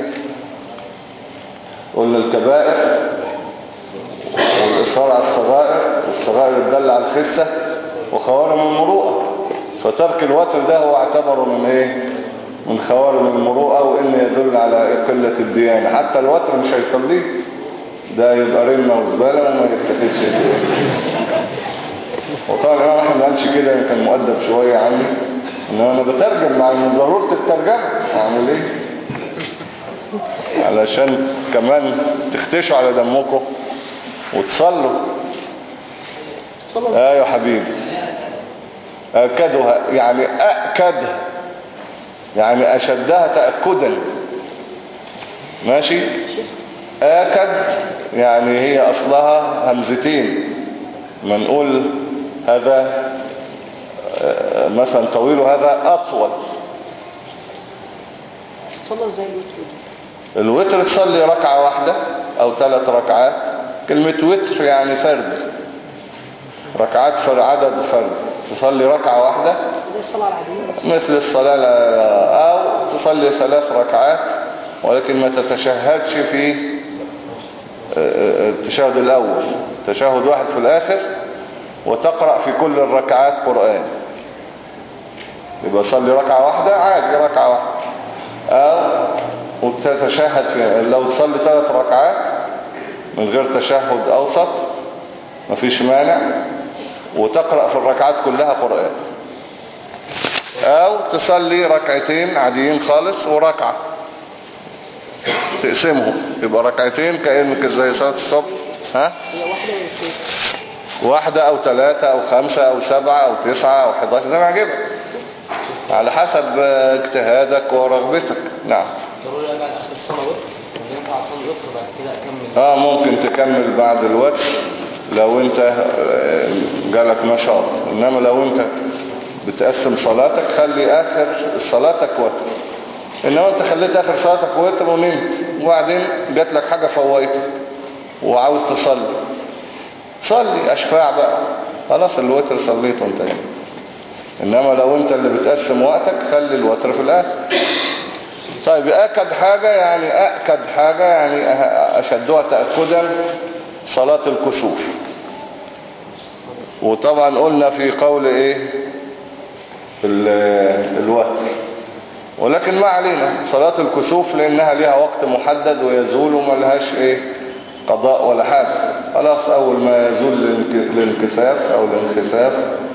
A: قلنا الكبائر والإصرار على الصغائر، والصغائر الدل على الخسة وخوارم المروءة. فترك الوتر ده هو اعتبره من ايه؟ من خوارم المروءة، وإن يدل على قلة الديانة. حتى الوتر مش هيصليه، ده يبقى رمة وزبالة وما يتخذش الديانة. وطبعا الإمام أحمد ما قالش كده، كان مؤدب شوية عني، إنما أنا بترجم مع ضرورة الترجمة، أعمل إيه؟ علشان كمان تختشوا على دمكم وتصلوا. ايوه حبيبي، أكدها يعني أكدها يعني أشدها تأكدا. ماشي. أكد يعني هي أصلها همزتين، ما نقول هذا مثلا طويل وهذا أطول.
B: صلوا زي الوتر.
A: الوتر تصلي ركعة واحدة أو ثلاث ركعات. كلمة وتر يعني فرد، ركعات في عدد فرد. تصلي ركعة واحدة مثل الصلاة، أو تصلي ثلاث ركعات ولكن ما تتشهدش في التشهد الأول، تشهد واحد في الآخر، وتقرأ في كل الركعات قرآن. يبقى صلي ركعة واحدة عادي، ركعة واحدة. أو وتتشهد في، لو تصلي ثلاث ركعات من غير تشهد أوسط مفيش مانع، وتقرأ في الركعات كلها قرآن. أو تصلي ركعتين عاديين خالص وركعة تقسمهم، يبقى ركعتين كأنك زي صلاة الصبح. ها؟
B: هي واحدة ولا اثنين؟
A: واحدة أو ثلاثة أو خمسة أو سبعة أو تسعة أو حداشر زي ما عجبك، على حسب اجتهادك ورغبتك. نعم.
E: ضروري أبقى آخر الصلاة وتر، ينفع أصلي وتر بعد كده أكمل؟
A: اه ممكن تكمل بعد الوتر لو انت جالك نشاط، انما لو انت بتقسم صلاتك خلي اخر صلاتك وتر. انما انت خليت اخر صلاتك وتر ونمت، وبعدين جات لك حاجة فويتك وعاوز تصلي، صلي اشفاع بقى، خلاص الوتر صليته انتهى. انما لو انت اللي بتقسم وقتك خلي الوتر في الاخر. طيب اكد حاجة يعني اكد حاجة يعني اشدها تأكدا صلاة الكسوف. وطبعا قلنا في قول ايه الوتر، ولكن ما علينا صلاة الكسوف لانها لها وقت محدد ويزول وما لهاش ايه قضاء ولا حاجة. خلاص اول ما يزول الانكساف او الانخساف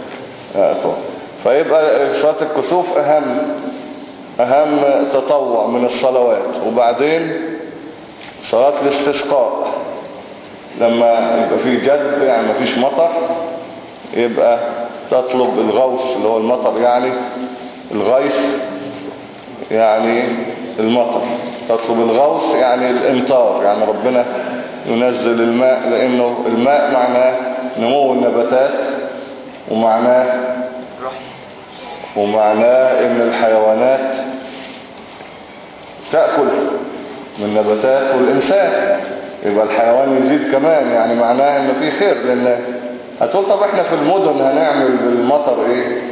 A: فيبقى صلاة الكسوف اهم اهم تطوع من الصلوات. وبعدين صلاة الاستسقاء لما يبقى فيه جدب يعني ما فيش مطر، يبقى تطلب الغوث اللي هو المطر، يعني الغيث يعني المطر، تطلب الغوث يعني الامطار، يعني ربنا ينزل الماء، لانه الماء معناه نمو النباتات، ومعناه ومعناه ان الحيوانات تأكل من نباتات والإنسان، يبقى الحيوان يزيد كمان، يعني معناه ان في خير للناس. هتقول طب احنا في المدن هنعمل بالمطر ايه؟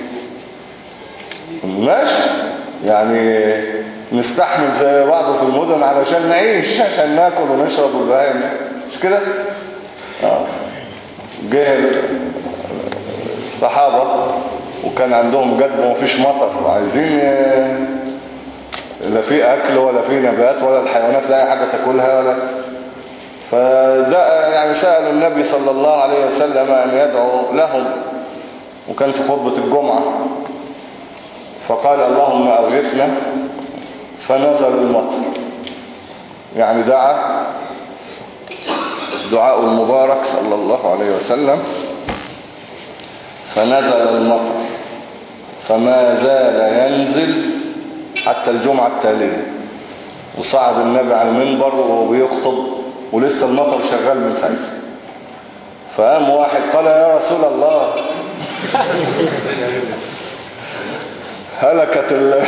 A: ماشي، يعني نستحمل زي بعض في المدن علشان نعيش، عشان ناكل ونشرب والبهايم، مش كده؟ اه جه الصحابة وكان عندهم جدب ومفيش مطر، وعايزين لا في اكل ولا في نبات ولا الحيوانات لا حاجة تاكلها ولا. فده يعني سألوا النبي صلى الله عليه وسلم ان يدعو لهم، وكان في خطبة الجمعة، فقال اللهم اغثنا فنزل المطر. يعني دعا دعاء المبارك صلى الله عليه وسلم فنزل المطر، فما زال ينزل حتى الجمعة التالية. وصعد النبي على المنبر وهو بيخطب ولسه المطر شغال من ساعتها. فقام واحد قال يا رسول الله هلكت ال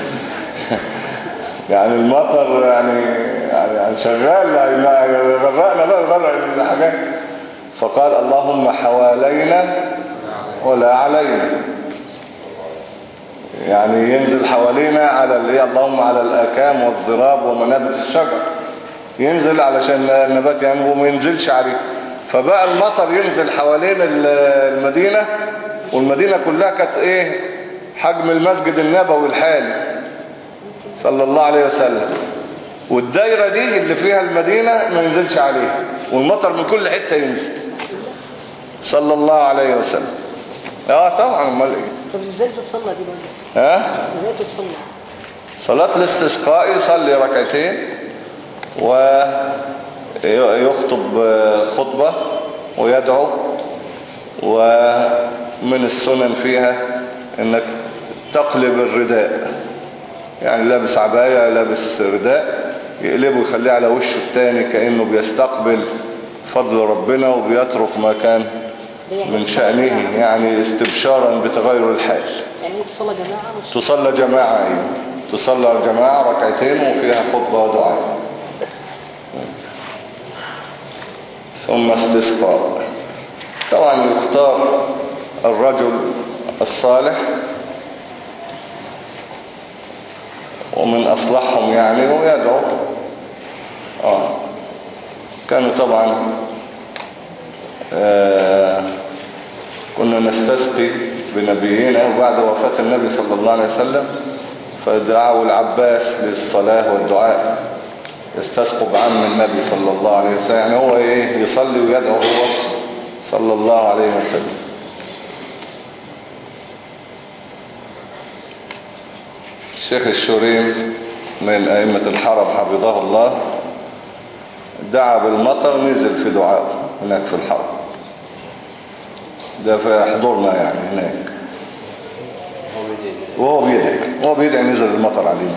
A: يعني المطر يعني يعني شغال غرقنا بقى غرق الحاجات. فقال اللهم حوالينا ولا علينا، يعني ينزل حوالينا على الايه، اللهم على الاكام والضراب ومنابت الشجر، ينزل علشان النبات ينمو وما ينزلش عليه. فبقى المطر ينزل حوالين المدينة، والمدينة كلها كانت ايه حجم المسجد النبوي الحالي صلى الله عليه وسلم، والدايرة دي اللي فيها المدينة ما ينزلش عليها، والمطر من كل حتة ينزل صلى الله عليه وسلم. اه طبعا امال ايه.
B: طب ازاي تصلى دي بقى؟
A: ها
B: ازاي تصلى؟
A: صلاة الاستسقاء يصلي ركعتين ويخطب خطبة ويدعو، ومن السنن فيها انك تقلب الرداء، يعني لابس عباية لابس رداء يقلبه ويخليه على وشه التاني كأنه بيستقبل فضل ربنا وبيترك ما كان من شأنه، يعني استبشارا بتغير الحال.
B: يعني تصلى جماعة مش
A: تصلى جماعة ايوه، تصلى جماعة ركعتين وفيها خطبة ودعاء. ثم استسقاء. طبعا يختار الرجل الصالح ومن أصلحهم يعني ويدعو. آه. كانوا طبعا آه كنا نستسقي بنبينا، وبعد وفاة النبي صلى الله عليه وسلم فدعوا العباس للصلاة والدعاء، يستسقوا بعم النبي صلى الله عليه وسلم، يعني هو ايه يصلي ويدعو هو صلى الله عليه وسلم. الشيخ الشريم من أئمة الحرم حفظه الله دعا بالمطر، نزل في دعاء هناك في الحرم، ده في حضورنا يعني هناك، وهو بيدعي وهو بيدعي نزل المطر علينا.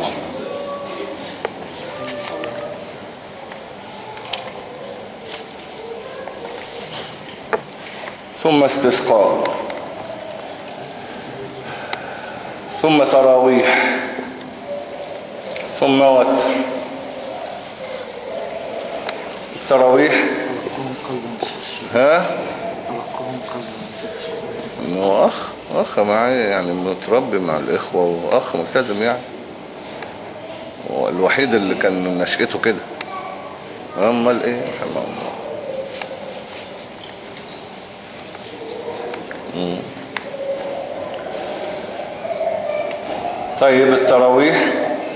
A: ثم استسقاء، ثم تراويح، ثم وتر. التراويح ها انه اخ اخ معايا يعني متربي مع الاخوة واخ ملتزم يعني، والوحيد اللي كان نشأته كده. امال ايه رحمه الله. مم. طيب التراويح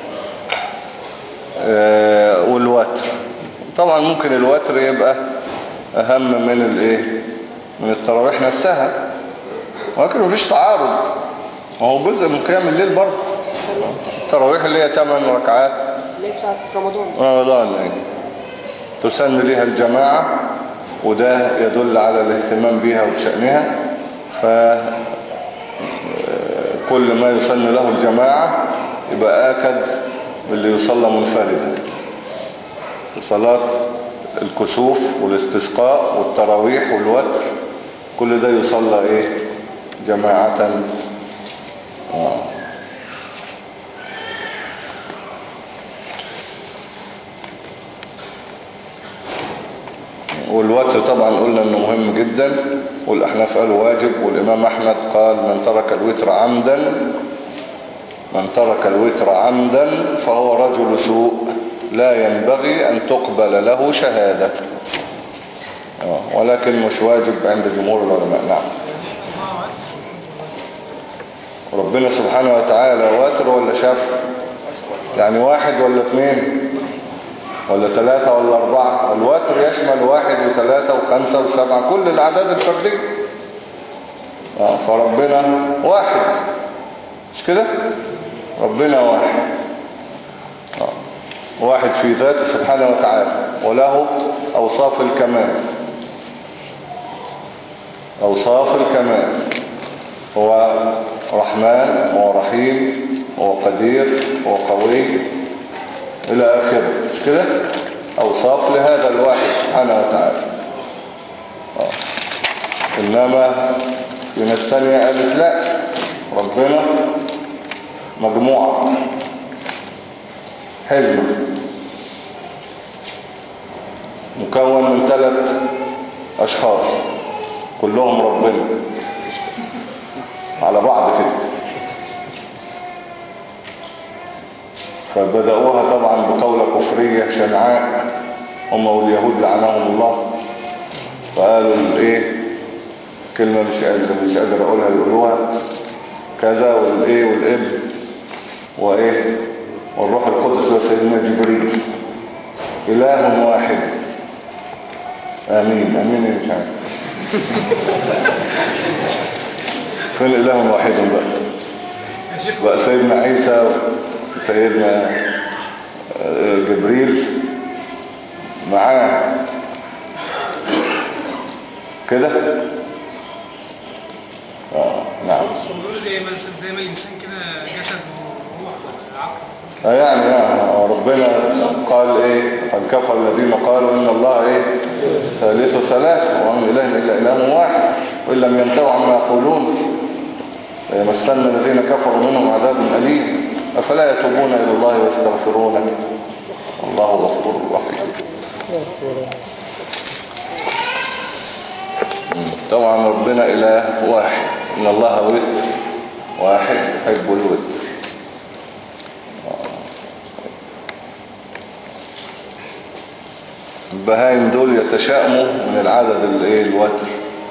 A: آه والوتر، طبعا ممكن الوتر يبقى اهم من الايه من التراويح نفسها، ولكن مفيش تعارض، وهو جزء من قيام الليل برضه. التراويح اللي هي ثمان ركعات
B: اللي بتاعت رمضان
A: رمضان ايه تسن ليها الجماعة، وده يدل على الاهتمام بها وبشأنها. فكل ما يسن له الجماعة يبقى آكد باللي يصلى منفردا. صلاة الكسوف والاستسقاء والتراويح والوتر كل ده يصلى ايه جماعة. آه. والوتر طبعا قلنا انه مهم جدا، والاحناف قالوا واجب، والامام احمد قال من ترك الوتر عمدا من ترك الوتر عمدا فهو رجل سوء لا ينبغي ان تقبل له شهادة. آه. ولكن مش واجب عند جمهور العلماء. نعم. ربنا سبحانه وتعالى واتر ولا شاف يعني واحد ولا اثنين ولا ثلاثة ولا أربعة. الوتر يشمل واحد وثلاثة وخمسة وسبعة، كل الأعداد الفردية. آه فربنا واحد، مش كده؟ ربنا واحد، آه. واحد في ذاته سبحانه وتعالى، وله أوصاف الكمال. أوصاف الكمال، هو رحمن، هو رحيم، هو قدير، هو قوي إلى آخره، مش كده؟ أوصاف لهذا الواحد سبحانه وتعالى. آه. إنما في ناس تانية قالت لا، ربنا مجموعة، حزب مكون من ثلاث أشخاص كلهم ربنا على بعض كده. فبدأوها طبعا بقولة كفرية شنعاء، هم واليهود لعنهم الله، فقالوا الايه، كلمة مش قادر مش قادر اقولها، يقولوها كذا والايه والابن وايه والروح القدس وسيدنا جبريل اله واحد. امين امين. مش عارف فين اله واحد بقى؟ بقى سيدنا عيسى وسيدنا جبريل معاه كده. اه نعم.
G: زي ما زي ما الانسان كده جسد وروح وعقل.
A: اه يعني آه ربنا قال ايه؟ قد كفر الذين قالوا ان الله ايه ثالث ثلاث وان اله الا اله واحد وان لم ينتهوا عما يقولون يمسن الذين كفروا منهم عذاب أليم أفلا يتوبون إلى الله ويستغفرونه الله غفور رحيم. طبعا ربنا إله واحد، إن الله وتر واحد يحب الوتر. البهائم دول يتشائموا من العدد الايه الوتر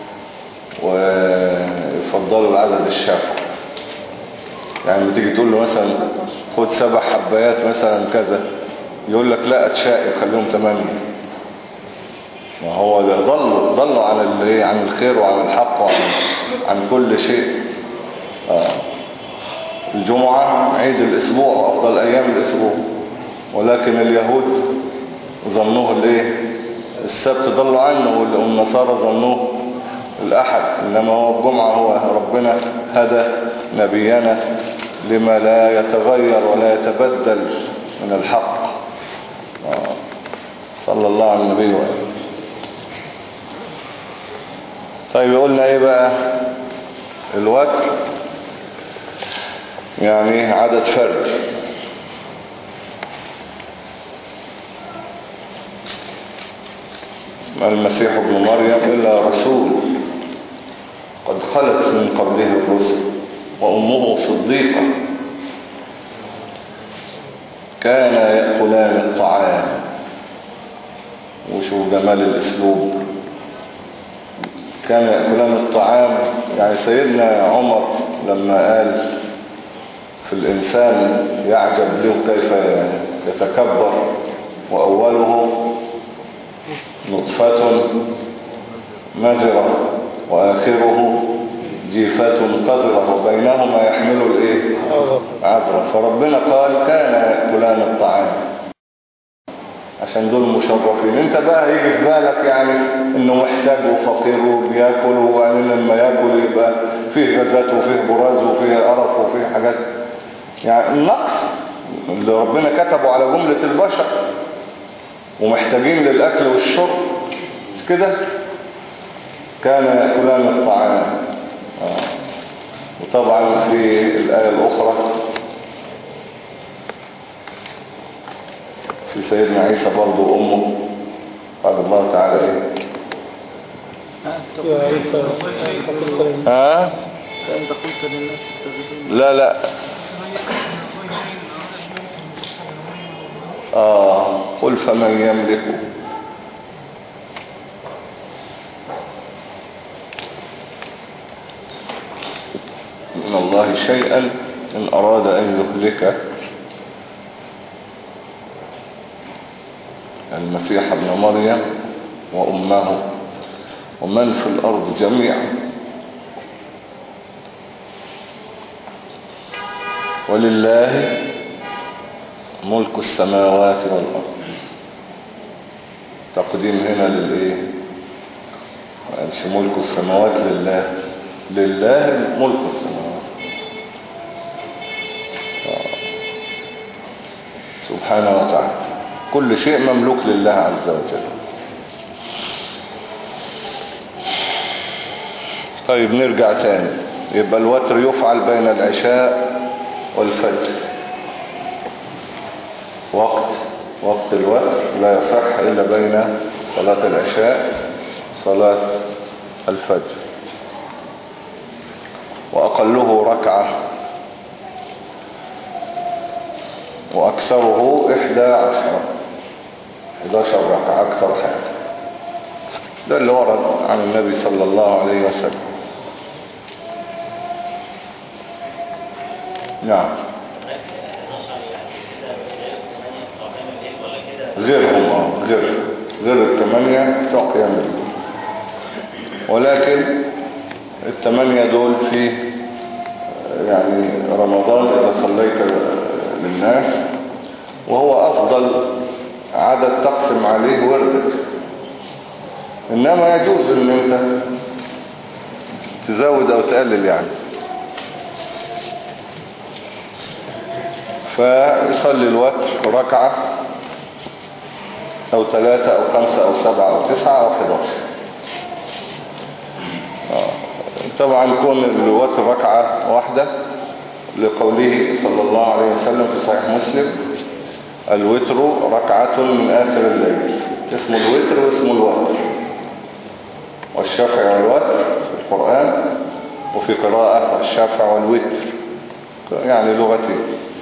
A: ويفضلوا العدد الشفع. يعني بتيجي تقول له مثلا خد سبع حبايات مثلا كذا، يقول لك لا اتشائم خليهم ثمانية. ما هو ده ضلوا ضلوا عن الايه عن الخير وعن الحق وعن عن كل شيء. آه. الجمعة عيد الاسبوع وافضل ايام الاسبوع، ولكن اليهود ظنوه الايه السبت ضلوا عنه، والنصارى ظنوه الأحد. إنما هو الجمعة هو ربنا هدى نبينا لما لا يتغير ولا يتبدل من الحق. صلى الله على النبي وآله. طيب قلنا ايه بقى؟ الوتر يعني عدد فرد. ما المسيح ابن مريم إلا رسول قد خلت من قبله الرسل وأمه صديقة كان يأكلان الطعام. وشو جمال الأسلوب، كان يأكلان الطعام. يعني سيدنا عمر لما قال في الإنسان يعجب له كيف يتكبر وأوله نطفة مذرة وآخره جيفة قذرة وبينهما يحمل الايه عذرة. فربنا قال كان يأكلان الطعام عشان دول مشرفين. انت بقى هيجي في بالك يعني انه محتاج وفقير وبياكل، وبعدين لما ياكل يبقى فيه غازات وفيه براز وفيه قرف وفيه حاجات، يعني النقص اللي ربنا كتبه على جملة البشر ومحتاجين للأكل والشرب، مش كده؟ كان يأكلان الطعام. آه. وطبعا في الآية الأخرى في سيدنا عيسى برضو أمه قال الله تعالى إيه؟
F: يا عيسى
A: ها؟
C: أنت قلت للناس
A: لا لا آه قل فمن يملك من الله شيئا إن أراد أن يهلك المسيح ابن مريم وأمه ومن في الأرض جميعا ولله ملك السماوات والأرض. تقديم هنا للإيه؟ مش ملك السماوات لله، لله ملك السماوات سبحانه وتعالى. كل شيء مملوك لله عز وجل. طيب نرجع تاني. يبقى الوتر يفعل بين العشاء والفجر. وقت وقت الوتر لا يصح إلا بين صلاة العشاء وصلاة الفجر، وأقله ركعة وأكثره إحدى عشرة إحدى عشر ركعة أكثر حاجة. ده اللي ورد عن النبي صلى الله عليه وسلم. نعم. غيرهم اه غير غير الثمانية بتوع قيام الليل، ولكن الثمانية دول في يعني رمضان إذا صليت للناس، وهو أفضل عدد تقسم عليه وردك. إنما يجوز إن أنت تزود أو تقلل يعني. فيصلي الوتر ركعة أو ثلاثة أو خمسة أو سبعة أو تسعة أو حداشر. طبعا يكون الوتر ركعة واحدة لقوله صلى الله عليه وسلم في صحيح مسلم: الوتر ركعة من آخر الليل. اسمه الوتر واسمه الوتر، والشفع والوتر في القرآن، وفي قراءة الشفع والوتر يعني لغتين.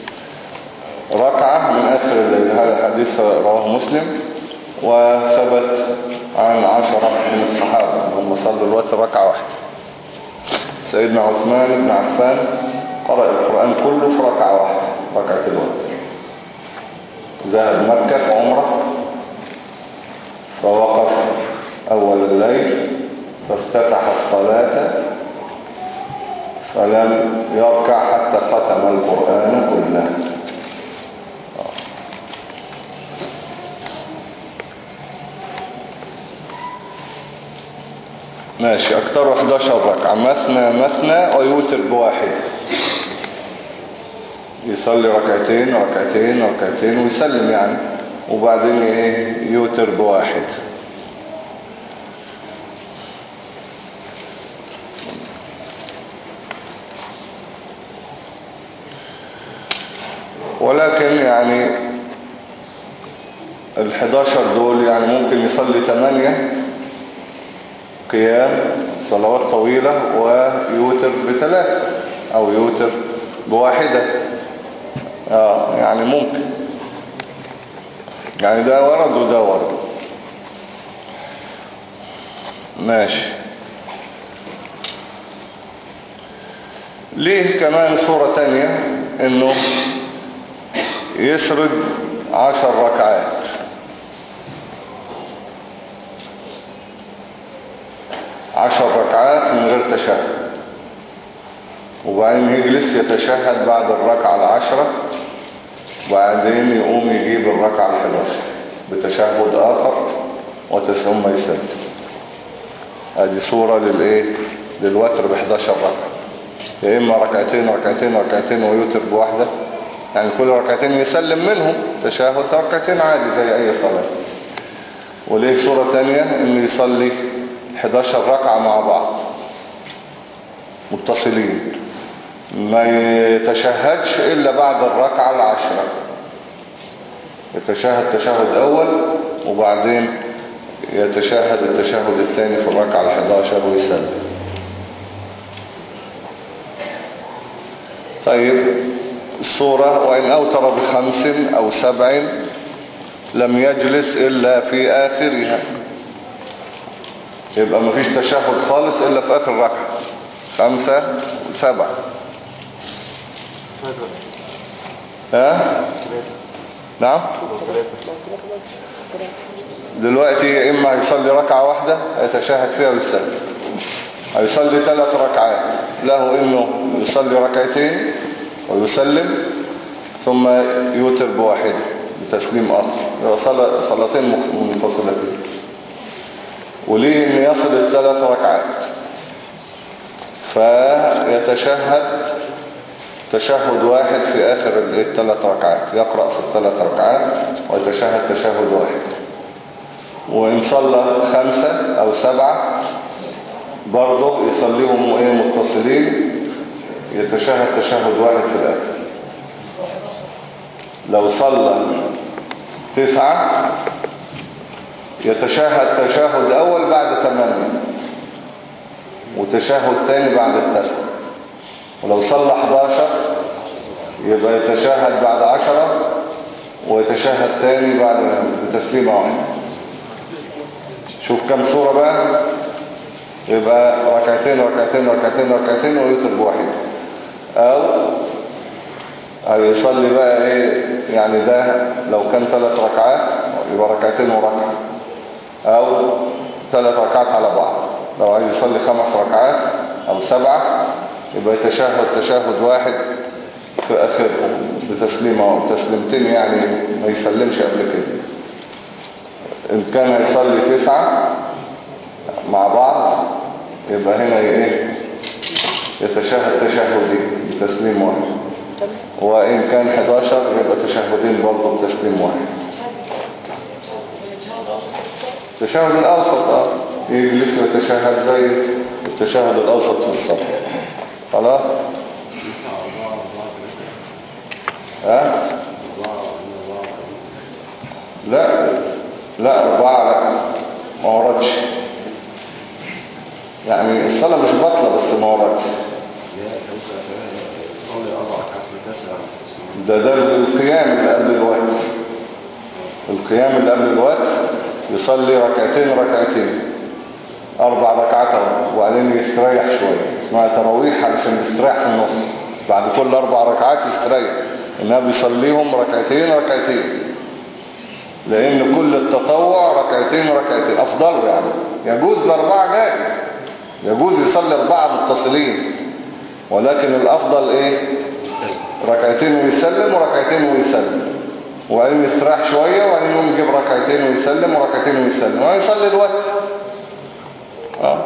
A: ركعة من آخر الليل، هذا الحديث رواه مسلم، وثبت عن عشرة من الصحابة هم صلوا الوتر ركعة واحدة. سيدنا عثمان بن عفان قرأ القرآن كله في ركعة واحدة، ركعة الوتر. ذهب مكة عمره فوقف أول الليل فافتتح الصلاة فلم يركع حتى ختم القرآن كله. ماشي. أكثر إحدى عشرة ركعة، مثنى مثنى ويوتر بواحد. يصلي ركعتين ركعتين ركعتين ويسلم يعني، وبعدين ايه يوتر بواحد. ولكن يعني الحداشر دول يعني ممكن يصلي ثمانية قيام صلوات طويلة ويوتر بثلاثة او يوتر بواحدة. اه يعني ممكن، يعني ده ورد وده ورد. ماشي. ليه كمان صورة تانية انه يسرد عشر ركعات. عشر ركعات من غير تشهد، وبعدين يجلس يتشهد بعد الركعة العشرة، وبعدين يقوم يجيب الركعة الحداشر بتشهد آخر وثم يسلم. هذه صورة للإيه؟ للوتر بحداشر ركعة. يا إما ركعتين ركعتين ركعتين ويوتر بواحدة، يعني كل ركعتين يسلم منهم تشهد، ركعتين عادي زي أي صلاة. وليه صورة تانية إنه يصلي حداشر ركعة مع بعض متصلين، ما يتشهدش إلا بعد الركعة العشرة. يتشهد تشهد أول وبعدين يتشهد التشهد الثاني في الركعة الحداشر ويسلم. طيب الصورة: وإن أوتر بخمس أو سبع لم يجلس إلا في آخرها. يبقى ما فيش تشهد خالص إلا في آخر ركعة، خمسة وسبعة. ها نعم دلوقتي إما هيصلي ركعة واحدة يتشهد فيها ويسلم، هيصلي ثلاث ركعات، له إنه يصلي ركعتين ويسلم ثم يوتر بواحدة بتسليم آخر، صلاة صلاتين منفصلتين. وليه إن يصل الثلاث ركعات فيتشهد تشهد واحد في آخر الثلاث ركعات، يقرأ في الثلاث ركعات ويتشهد تشهد واحد. وإن صلى خمسة أو سبعة برضه يصليهم ايه متصلين، يتشهد تشهد واحد في الآخر. لو صلى تسعة يتشهد تشهد أول بعد ثمانية وتشهد تاني بعد التسعة. ولو صلى حداشر يبقى يتشهد بعد عشرة ويتشهد تاني بعد تسليمة واحدة. شوف كم سورة بقى، يبقى ركعتين ركعتين ركعتين ركعتين ويوتر بواحد. او يصلي بقى ايه يعني، ده لو كان ثلاث ركعات يبقى ركعتين وركعة، او ثلاث ركعات على بعض. لو عايز يصلي خمس ركعات او سبعة يبقى يتشهد تشهد واحد في اخرهم بتسليمة او تسليمتين، يعني ما يسلمش قبل كده. ان كان يصلي تسعة مع بعض يبقى هنا ايه يتشهد تشهدين بتسليم واحد. وان كان حداشر يبقى تشهدين برضه بتسليم واحد. التشهد الاوسط اه يجلس ويتشهد زي التشهد الاوسط في الصف. خلاص ها لا لا أربعة لا ما وردش، يعني الصلاة مش بطلة بس ما وردش. ده ده القيام اللي قبل الوقت، القيام اللي قبل الوقت يصلي ركعتين ركعتين أربع ركعات وبعدين يستريح شوية، اسمها تراويح علشان يستريح في النص. بعد كل أربع ركعات يستريح، إنها بيصليهم ركعتين ركعتين، لأن كل التطوع ركعتين ركعتين أفضل. يعني يجوز الأربعة جائز، يجوز يصلي أربعة متصلين، ولكن الأفضل إيه ركعتين ويسلم وركعتين ويسلم، وبعدين يستراح شوية وبعدين يقوم يجيب ركعتين ويسلم وركعتين ويسلم ويصلي الوقت. آه.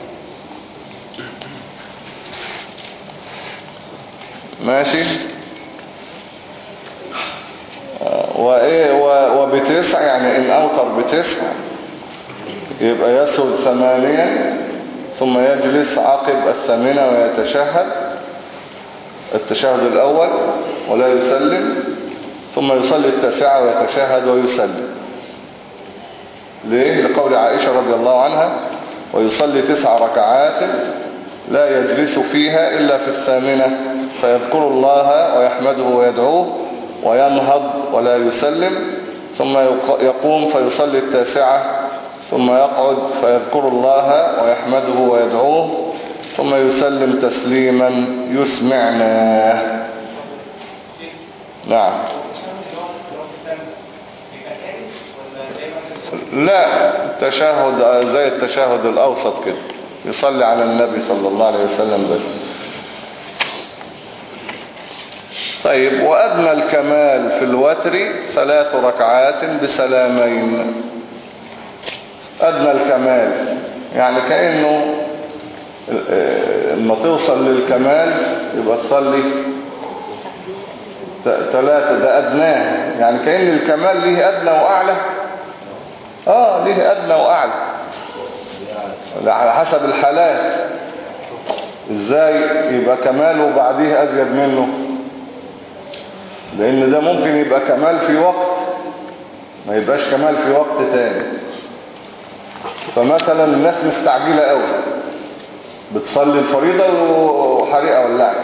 A: ماشي. وإيه وبتسع يعني إن أوتر بتسع يبقى يسجد ثمانيا ثم يجلس عقب الثامنة ويتشهد التشهد الأول ولا يسلم، ثم يصلي التاسعة ويتشهد ويسلم. ليه؟ لقول عائشة رضي الله عنها: ويصلي تسع ركعات لا يجلس فيها إلا في الثامنة فيذكر الله ويحمده ويدعوه وينهض ولا يسلم، ثم يقوم فيصلي التاسعة ثم يقعد فيذكر الله ويحمده ويدعوه ثم يسلم تسليما يسمعنا. نعم. لا، تشهد زي التشهد الأوسط كده، يصلي على النبي صلى الله عليه وسلم بس. طيب، وأدنى الكمال في الوتر ثلاث ركعات بسلامين. أدنى الكمال يعني كأنه لما توصل للكمال يبقى تصلي ثلاثة، ده أدناه، يعني كأن الكمال ليه أدنى وأعلى. آه ليه أدنى وأعلى على حسب الحالات. إزاي يبقى كماله بعديه أزيد منه؟ لأن ده ممكن يبقى كمال في وقت ما يبقاش كمال في وقت تاني. فمثلا الناس مستعجلة قوي بتصلي الفريضة وحريقة ولعت،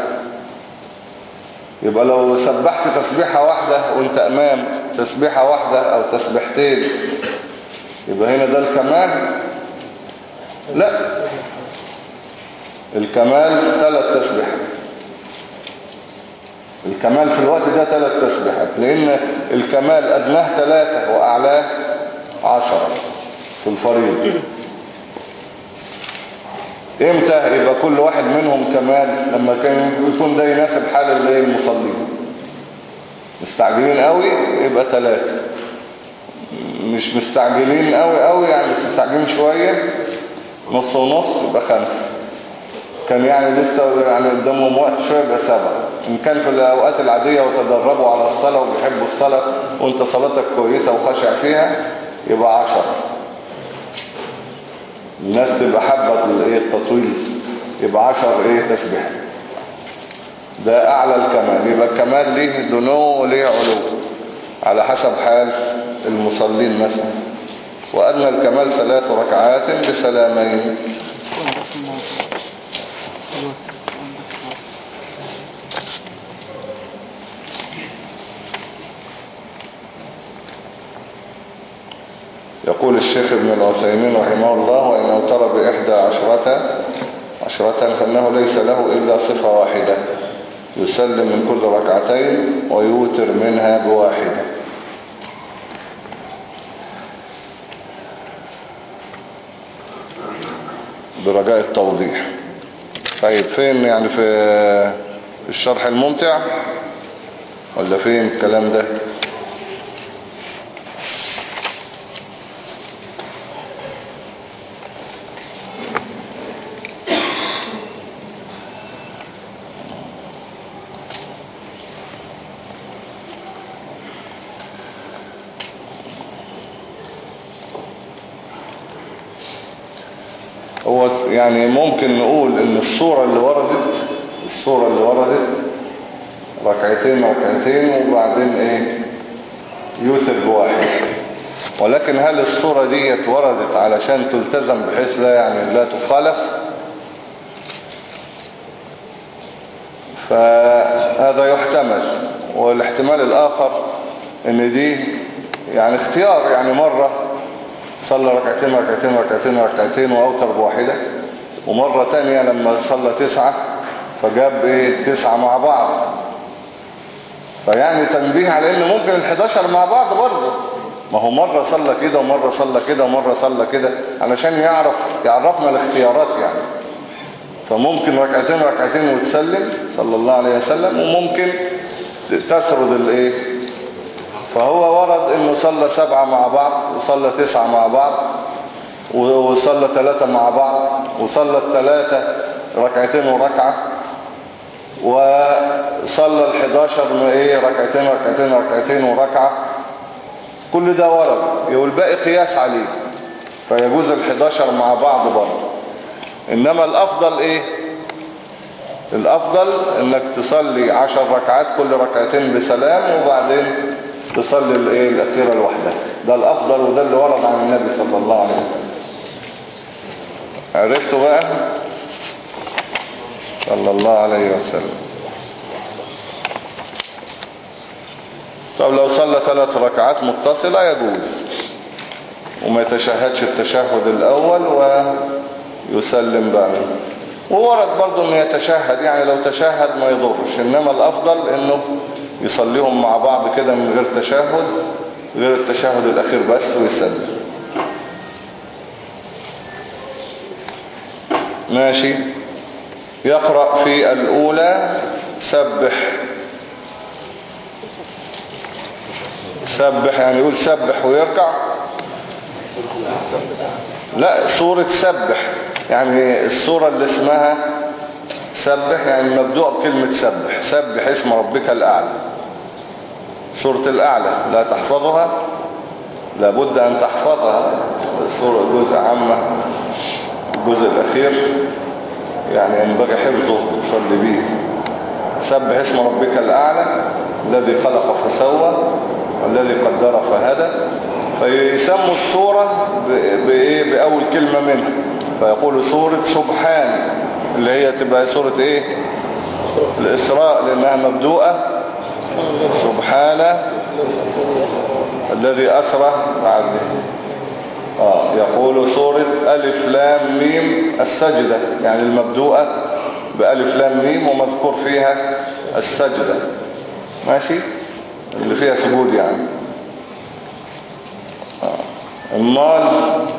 A: يبقى لو سبحت تسبيحة واحدة وانت امام تسبيحة واحدة او تسبيحتين يبقى هنا ده الكمال؟ لا، الكمال ثلاث تسبيحات. الكمال في الوقت ده ثلاث تسبيحات، لأن الكمال أدناه ثلاثة وأعلاه عشرة في الفريضة. امتى يبقى كل واحد منهم كمال؟ لما كان يكون ده يناسب حال اللي المصلين. مستعجلين قوي يبقى ثلاثة، مش مستعجلين قوي قوي يعني بس مستعجلين شوية نص ونص يبقى خمسة. كان يعني لسه يعني قدامهم وقت شوية يبقى سبعة. إن كان في الأوقات العادية وتدربوا على الصلاة وبيحبوا الصلاة وانت صلاتك كويسة وخشع فيها يبقى عشرة. الناس تبقى حابة التطويل يبقى عشر ايه تسبيح. ده اعلى الكمال. يبقى الكمال ليه دنو وليه علو على حسب حال المصلين مثلا. وأدنى الكمال ثلاث ركعات بسلامين. يقول الشيخ ابن العثيمين رحمه الله: وإن أوتر بإحدى عشرة عشرة فإنه ليس له إلا صفة واحدة، يسلم من كل ركعتين ويوتر منها بواحدة. برجاء التوضيح. طيب فين يعني في الشرح الممتع ولا فين الكلام ده؟ هو يعني ممكن نقول ان الصورة اللي وردت الصورة اللي وردت ركعتين ركعتين وبعدين ايه يوتر بواحد. ولكن هل الصورة دي وردت علشان تلتزم بحيث لا يعني لا تخالف؟ فهذا يحتمل. والاحتمال الاخر ان دي يعني اختيار، يعني مرة صلى ركعتين ركعتين ركعتين ركعتين وأوتر بواحدة، ومرة تانية لما صلى تسعة فجاب ايه تسعة مع بعض. فيعني تنبيه على ان ممكن الحداشر مع بعض برضه. ما هو مرة صلى كده ومرة صلى كده ومرة صلى كده علشان يعرف يعرفنا الاختيارات يعني. فممكن ركعتين ركعتين وتسلم صلى الله عليه وسلم، وممكن تسرد الايه. فهو ورد انه صلى سبعة مع بعض وصلى تسعة مع بعض وصلى ثلاثة مع بعض وصلى الثلاثة ركعتين وركعة وصلى الحداشر ايه ركعتين ركعتين ركعتين وركعة. كل ده ورد، والباقي قياس عليه، فيجوز الحداشر مع بعض برضه. انما الافضل ايه؟ الافضل انك تصلي عشر ركعات كل ركعتين بسلام وبعدين تصلي الايه الاخيره لوحدها. ده الافضل وده اللي ورد عن النبي صلى الله عليه وسلم. عرفتوا بقى صلى الله عليه وسلم. طب لو صلى ثلاث ركعات متصلة يجوز وما يتشهدش التشهد الاول ويسلم بقى. وورد برضه انه يتشهد، يعني لو تشهد ما يضرش، انما الافضل انه يصليهم مع بعض كده من غير تشهد، غير التشهد الاخير بس، ويسلم. ماشي. يقرأ في الاولى سبح. سبح يعني يقول سبح ويركع. لا، سورة سبح يعني السورة اللي اسمها سبح يعني مبدوء بكلمة سبح. سبح اسم ربك الأعلى. سورة الأعلى لا تحفظها، لابد أن تحفظها. سورة جزء عامة، الجزء الأخير يعني ينبغي حفظه تصلي به. سبح اسم ربك الأعلى الذي خلق فسوى والذي قدر فهدى. فيسموا السورة بإيه؟ بأول كلمة منها، فيقول سورة سبحان اللي هي تبقى سورة إيه؟ الإسراء، لأنها مبدوءة سبحان الذي أسرى عبده. آه يقول سورة ألف لام ميم السجدة، يعني المبدوءة بألف لام ميم ومذكور فيها السجدة. ماشي، اللي فيها سجود يعني. المال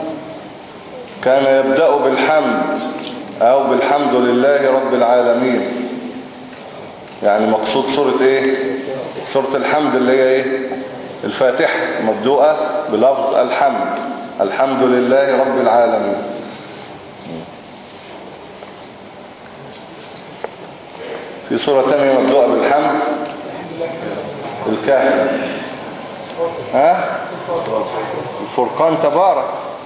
A: كان يبدأ بالحمد او بالحمد لله رب العالمين. يعني مقصود سورة ايه؟ سورة الحمد اللي هي ايه؟ الفاتحة مبدوءة بلفظ الحمد، الحمد لله رب العالمين. في سورة تانية مبدوءة بالحمد، الكهف، ها؟ الفرقان تبارك،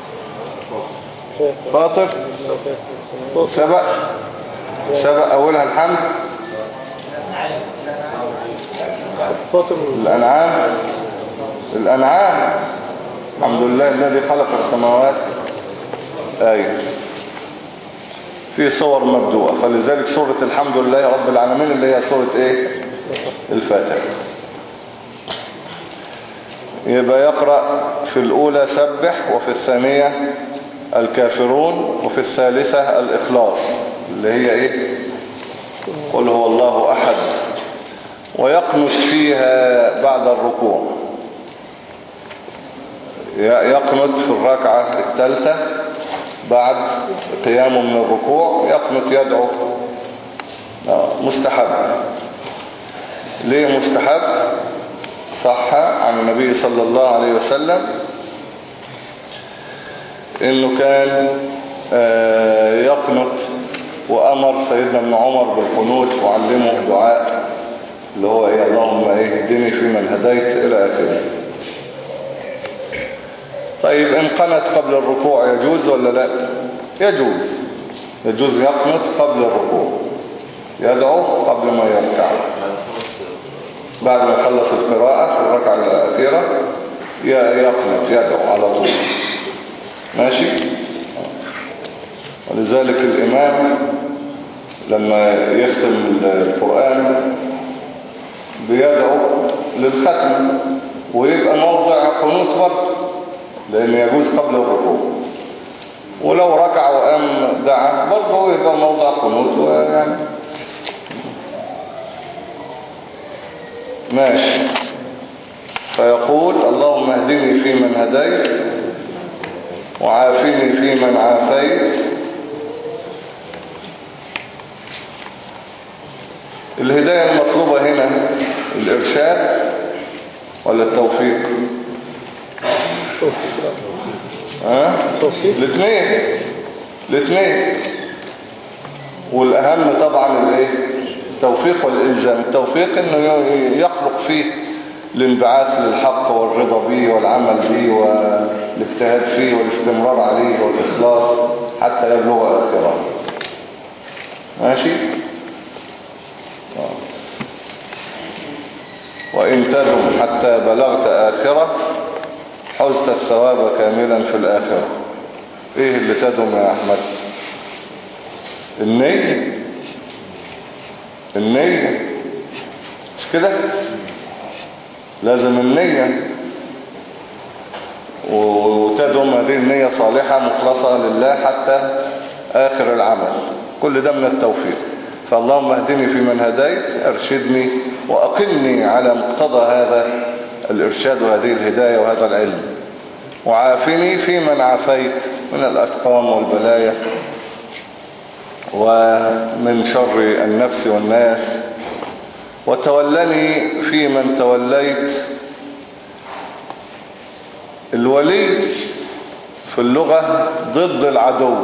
A: فاطر، سبق سبق اولها الحمد، الانعام الانعام الحمد لله الذي خلق السماوات. ايوه، في صور مبدوءة، فلذلك سورة الحمد لله رب العالمين اللي هي سورة ايه؟ الفاتحة. يبقى يقرأ في الاولى سبح، وفي الثانية الكافرون، وفي الثالثة الإخلاص اللي هي إيه؟ قل هو الله أحد. ويقنت فيها بعد الركوع، يقنت في الركعة الثالثة بعد قيامه من الركوع، يقنت يدعو. مستحب. ليه مستحب؟ صح عن النبي صلى الله عليه وسلم انه كان يقنط، وامر سيدنا ابن عمر بالقنوت وعلمه دعاء اللي هو ايه؟ اللهم اهدني فيمن هديت الى اخره. طيب ان قنت قبل الركوع يجوز ولا لا؟ يجوز. يجوز يقنط قبل الركوع، يدعو قبل ما يركع، بعد ما يخلص القراءة في الركعة الأخيرة يقنط يدعو على طول. ماشي. ولذلك الإمام لما يختم القرآن بيدعو للختم، ويبقى موضع قنوت برضه، لأن يجوز قبل الركوع. ولو ركع وقام دعا برضه يبقى موضع قنوت يعني. ماشي. فيقول اللهم اهدني فيمن هديت، وعافني فيمن عافيت. الهداية المطلوبة هنا الإرشاد ولا التوفيق؟ ها؟ الاثنين الاثنين والأهم طبعا الايه؟ التوفيق والإلزام. التوفيق انه يخلق فيه الانبعاث للحق والرضا به والعمل به والاجتهاد فيه والاستمرار عليه والإخلاص حتى يبلغ آخره. ماشي. وإن تدم حتى بلغت آخرة حزت الثواب كاملا في الآخرة. ايه اللي تدم يا أحمد؟ النية. النية مش كده؟ لازم النية، وتدم هذه النية صالحة مخلصة لله حتى آخر العمل. كل ده من التوفيق. فاللهم اهدني في من هديت، ارشدني وأقمني على مقتضى هذا الإرشاد وهذه الهداية وهذا العلم. وعافني في من عافيت من الأسقام والبلايا ومن شر النفس والناس. وتولني في من توليت. الولي في اللغة ضد العدو،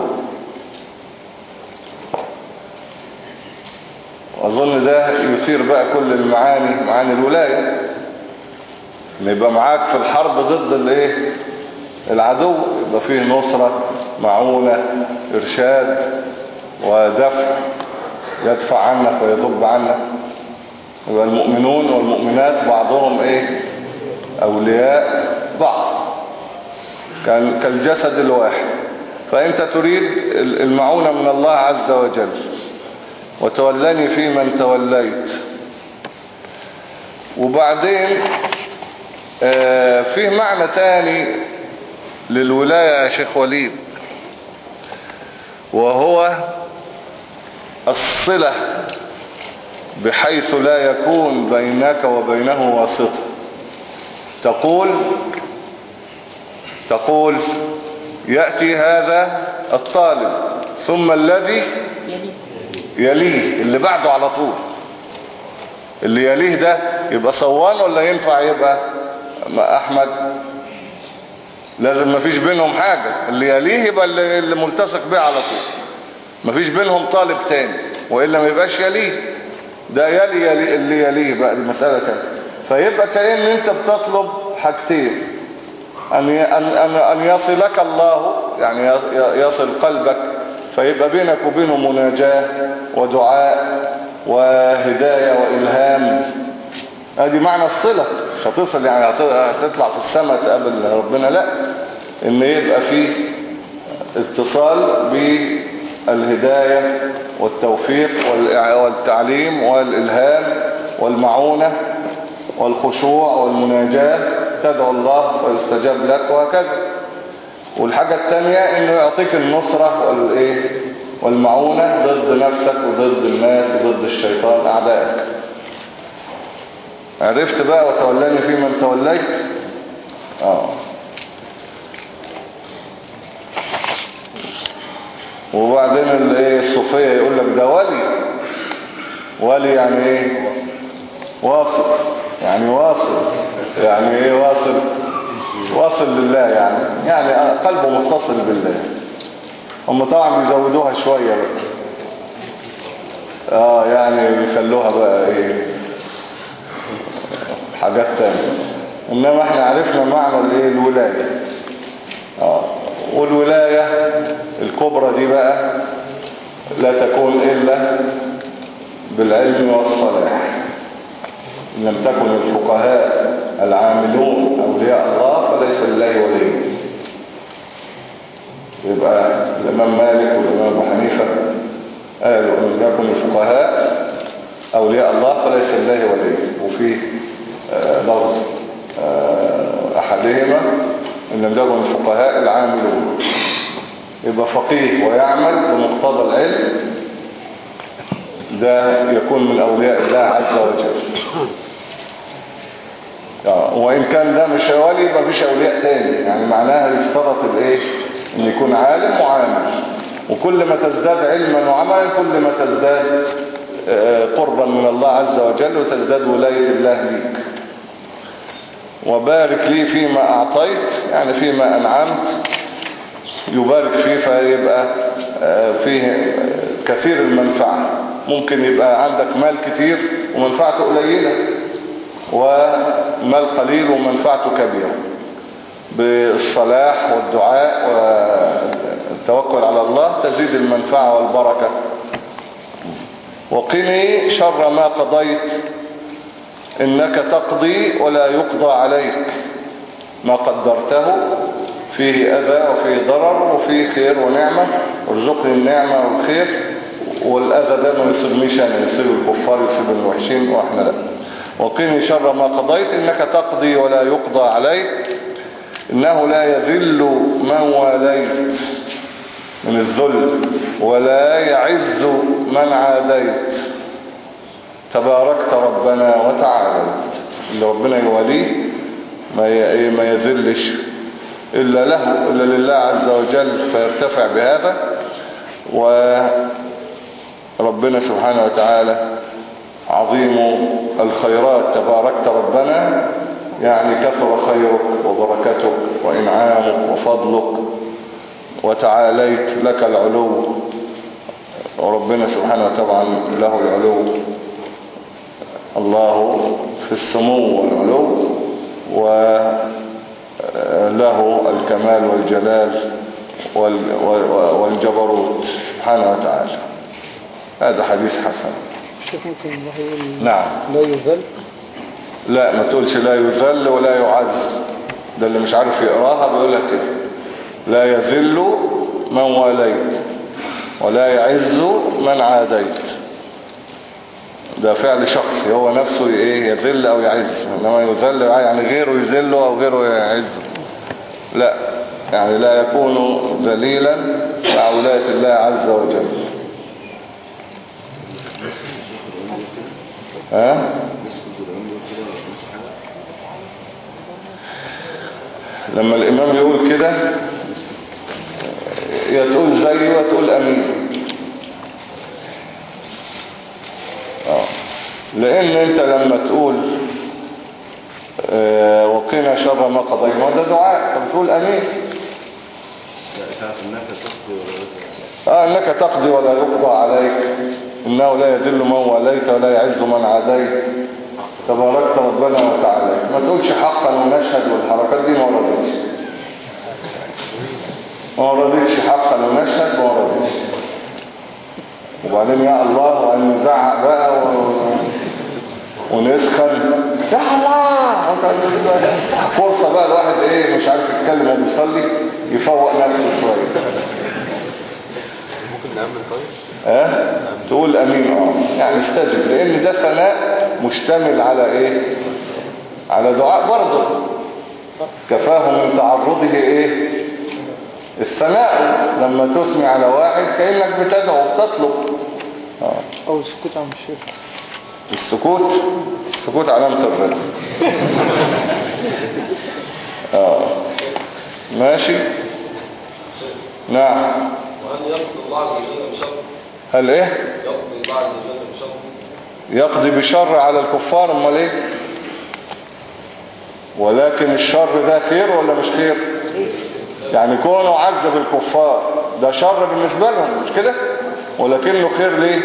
A: أظن ده يثير بقى كل المعاني، معاني الولاية، ان يبقى معاك في الحرب ضد الايه؟ العدو، يبقى فيه نصرة، معونة، إرشاد ودفع، يدفع عنك ويذب عنك. يبقى المؤمنون والمؤمنات بعضهم ايه؟ أولياء بعض، كان كالجسد الواحد. فأنت تريد المعونة من الله عز وجل. وتولني في من توليت. وبعدين آه فيه معنى تاني للولاية يا شيخ وليد، وهو الصلة بحيث لا يكون بينك وبينه واسطة. تقول تقول يأتي هذا الطالب ثم الذي يليه، اللي بعده على طول. اللي يليه ده يبقى صوان ولا ينفع يبقى أحمد؟ لازم مفيش بينهم حاجة. اللي يليه يبقى اللي, اللي ملتصق به على طول، مفيش بينهم طالب تاني، وإلا ما يبقاش يليه. ده يلي, يلي اللي يليه بقى المسألة تاني. فيبقى كأن انت بتطلب حاجتين، أن أن أن يصلك الله، يعني يصل قلبك، فيبقى بينك وبينه مناجاة ودعاء وهداية وإلهام. هذه معنى الصلة. مش هتصل يعني هتطلع في السماء تقابل ربنا، لا، إن يبقى فيه اتصال بالهداية والتوفيق والتعليم والإلهام والمعونة والخشوع والمناجاة، تدعو الله ويستجاب لك وهكذا. والحاجة الثانية انه يعطيك النصرة والايه والمعونة ضد نفسك وضد الناس وضد الشيطان اعدائك. عرفت بقى وتولاني في من توليت. اه وبعدين الايه الصوفية يقول لك ده ولي. ولي يعني ايه؟ واصل. يعني واصل يعني ايه واصل؟ واصل لله، يعني يعني قلبه متصل بالله. هم طبعا بيزودوها شوية بقى، اه يعني يخلوها بقى ايه حاجات تانية. انما احنا عرفنا معنى الايه الولاية. اه والولاية الكبرى دي بقى لا تكون الا بالعلم والصلاح. إن لم تكن الفقهاء العاملون أولياء الله فليس لله ولي. يبقى الإمام مالك والإمام أبو حنيفة قالوا إن لم يكن الفقهاء أولياء الله فليس لله ولي. وفي لفظ أحدهما إن لم يكن الفقهاء العاملون. يبقى فقيه ويعمل بمقتضى العلم، ده يكون من أولياء الله عز وجل. وإن كان ده مش ولي يبقى مفيش أولياء تاني. يعني معناها يشترط الإيه؟ إن يكون عالم وعامل. وكل ما تزداد علما وعملا كل ما تزداد قربا من الله عز وجل وتزداد ولاية الله ليك. وبارك لي فيما أعطيت، يعني فيما أنعمت يبارك فيه، فيبقى فيه كثير المنفعة. ممكن يبقى عندك مال كتير ومنفعته قليلة، ومال قليل ومنفعته كبيرة. بالصلاح والدعاء والتوكل على الله تزيد المنفعة والبركة. وقني شر ما قضيت إنك تقضي ولا يقضى عليك. ما قدرته فيه أذى وفيه ضرر وفيه خير ونعمة، وارزقني النعمة والخير، والأذى ده ما يصيبنيش أنا، يصيب الكفار يصيب الوحشين وإحنا لا. وقني شر ما قضيت إنك تقضي ولا يقضى عليك إنه لا يذل من واليت من الذل ولا يعز من عاديت. تباركت ربنا وتعاليت. اللي ربنا يوليه ما يذلش إلا له، إلا لله عز وجل، فيرتفع بهذا. وربنا سبحانه وتعالى عظيم الخيرات. تباركت ربنا يعني كثر خيرك وبركتك وإنعامك وفضلك، وتعاليت لك العلو. وربنا سبحانه وتعالى له العلو، الله في السمو والعلو، وله الكمال والجلال والجبروت سبحانه وتعالى. هذا حديث حسن.
F: شيخ ممكن الله يقول
A: نعم.
F: لا يذل؟
A: لا، ما تقولش لا يذل ولا يعز. ده اللي مش عارف يقراها بيقول لك كده. لا يذل من واليت ولا يعز من عاديت. ده فعل شخصي، هو نفسه ايه يذل او يعز. انما يذل يعني غيره يذله او غيره يعزه. لا، يعني لا يكون ذليلا مع ولاية الله عز وجل. ها لما الامام يقول كده يا تقول زيه يا تقول امين. اه لان انت لما تقول اه وقنا شر ما قضينا ده دعاء، طب تقول امين. اه انك تقضي ولا يقضى عليك، انه لا يذل من واليت ولا يعز من عاديت، تباركت ربنا وتعالى. ما تقولش حقا ونشهد والحركات دي ما وردتش، ما وردتش حقا ونشهد ما وردتش. وبعدين يا الله ونزعق بقى و... ونسخن يا الله. فرصة بقى الواحد ايه مش عارف يتكلم وبيصلي يفوق نفسه شوية.
D: ممكن نعمل طيب
A: اه تقول امين اه يعني استجب، لان ده ثناء مشتمل على ايه؟ على دعاء برضه. كفاه من تعرضه ايه؟ الثناء. لما تسمع على واحد كأنك بتدعو وبتطلب. اه
F: او السكوت عن الشيخ.
A: السكوت السكوت علامة الرضا. اه ماشي. نعم.
H: وهل يقضي الله عز وجل بشر؟
A: هل ايه؟
H: يقضي الله عز وجل بشر؟
A: يقضي بشر على الكفار، امال ايه؟ ولكن الشر ده خير ولا مش خير؟ يعني كونه عذب الكفار ده شر بالنسبة لهم مش كده؟ ولكنه خير ليه؟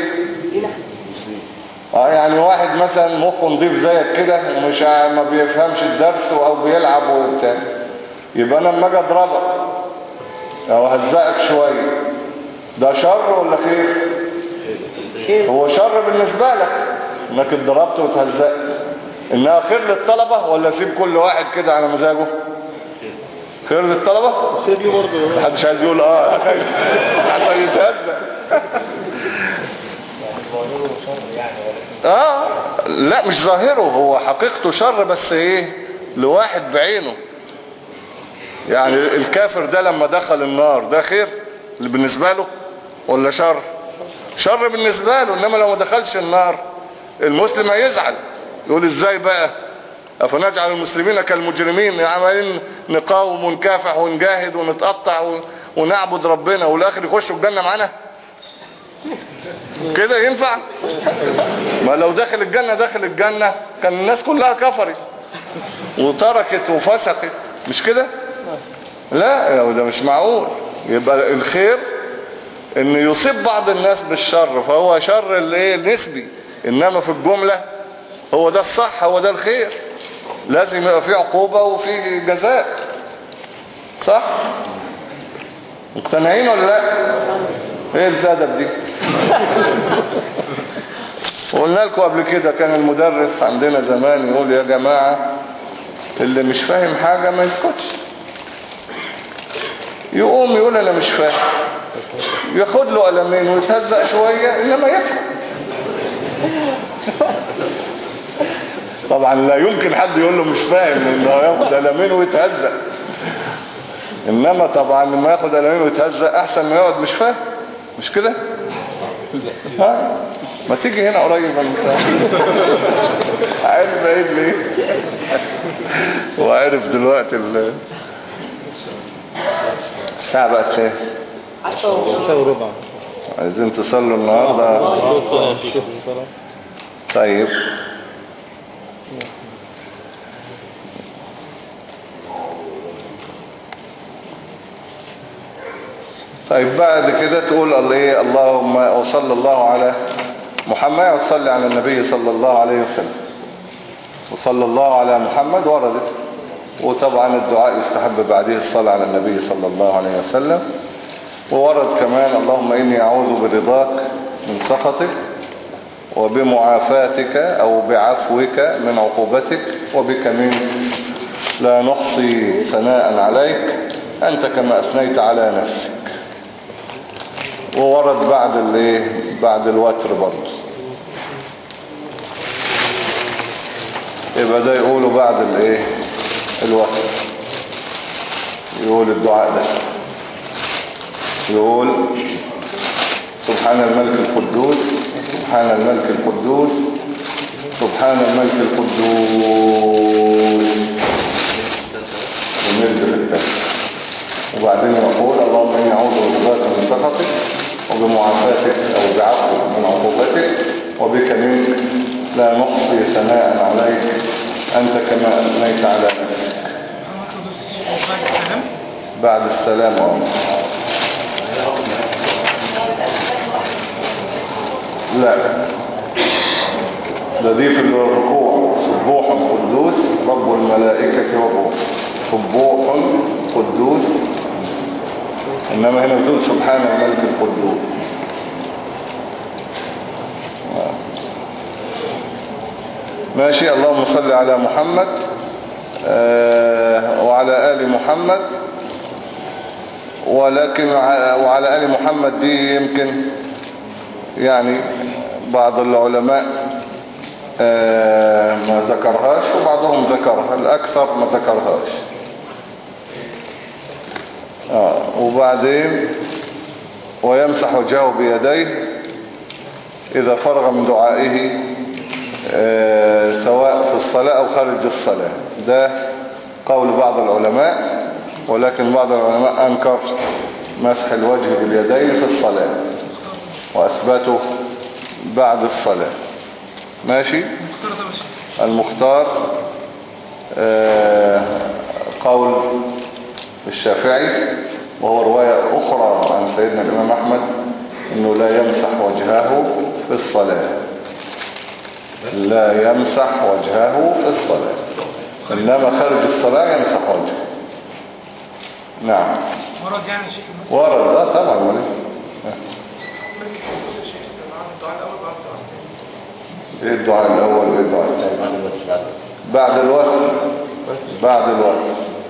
A: اه يعني واحد مثلا مخه نضيف زيك كده ومش ما بيفهمش الدرس او بيلعب وبتاع، يبقى انا لما اجي اضربك او هزقك شويه ده شر ولا خير؟ هو شر بالنسبه لك انك اتضربت وتهزقت، انها خير للطلبه ولا سيب كل واحد كده على مزاجه؟ خير للطلبه؟
F: خير لي برضه.
A: محدش عايز يقول اه عشان يتهزق. اه لا مش ظاهره، هو حقيقته شر بس ايه لواحد بعينه. يعني الكافر ده لما دخل النار ده خير اللي بالنسبة له ولا شر؟ شر بالنسبة له. انما لو ما دخلش النار المسلم هيزعل يقول ازاي بقى افنجعل المسلمين كالمجرمين، عمالين نقاوم ونكافح ونجاهد ونتقطع ونعبد ربنا والاخر يخشوا الجنة معانا كده ينفع؟ ما لو داخل الجنة داخل الجنة كان الناس كلها كفرت وتركت وفسقت مش كده؟ لا ده مش معقول. يبقى الخير ان يصيب بعض الناس بالشر فهو شر الايه النسبي، انما في الجملة هو ده الصح، هو ده الخير. لازم يبقى فيه عقوبة وفيه جزاء، صح؟ مقتنعين ولا لا؟ ايه الزادة دي؟ وقلنا لكم قبل كده كان المدرس عندنا زمان يقول يا جماعة اللي مش فاهم حاجة ما يسكتش، يقوم يقول انا مش فاهم، ياخد له قلمين ويتهزق شوية انما يفهم. طبعا لا يمكن حد يقول له مش فاهم انه ياخد قلمين ويتهزق، انما طبعا لما ياخد قلمين ويتهزق احسن ما يقعد مش فاهم مش كده؟ ها ما تيجي هنا قريب انت عارف بعيد ليه؟ وعارف دلوقتي ال الساعة بقت ايه؟
F: عشرة وربع.
A: عايزين تصلوا النهاردة؟ طيب طيب بعد كده تقول الله اللهم وصلى الله على محمد، وتصلي على النبي صلى الله عليه وسلم. وصلى الله على محمد وردت، وطبعا الدعاء يستحب بعده الصلاة على النبي صلى الله عليه وسلم. وورد كمان اللهم إني أعوذ برضاك من سخطك وبمعافاتك أو بعفوك من عقوبتك وبك منك لا نحصي ثناء عليك أنت كما أثنيت على نفسك. وورد بعد الايه بعد الوتر برضه، يبقى ده يقوله بعد الايه الوتر، يقول الدعاء ده، يقول سبحان الملك القدوس سبحان الملك القدوس سبحان الملك القدوس ونرد في التالي. وبعدين يقول اللهم إني أعوذ برضاك من سخطك وبمعافاتك أو بعفوك من عقوبتك وبك منك لا نحصي ثناء عليك أنت كما أثنيت على نفسك. بعد السلام أولا. لا ده دي في الركوع سبوح قدوس رب الملائكة والروح سبوح قدوس، إنما هنا بتقول سبحان الملك القدوس. ماشي. اللهم صل على محمد آه وعلى آل محمد. ولكن وعلى آل محمد دي يمكن يعني بعض العلماء آه ما ذكرهاش وبعضهم ذكرها، الأكثر ما ذكرهاش. آه وبعدين ويمسح وجهه بيديه إذا فرغ من دعائه آه سواء في الصلاة أو خارج الصلاة. ده قول بعض العلماء، ولكن بعض العلماء أنكر مسح الوجه باليدين في الصلاة وأثبته بعد الصلاة. ماشي. المختار آه قول الشافعي، وهو رواية أخرى عن سيدنا الإمام أحمد، إنه لا يمسح وجهه في الصلاة، لا يمسح وجهه في الصلاة، إنما خارج الصلاة يمسح وجهه. نعم
G: ورد يعني شيء
A: ورد لا طبعا ولي. ايه الدعاء الاول وايه الدعاء الثاني؟ بعد الوقت بعد الوقت.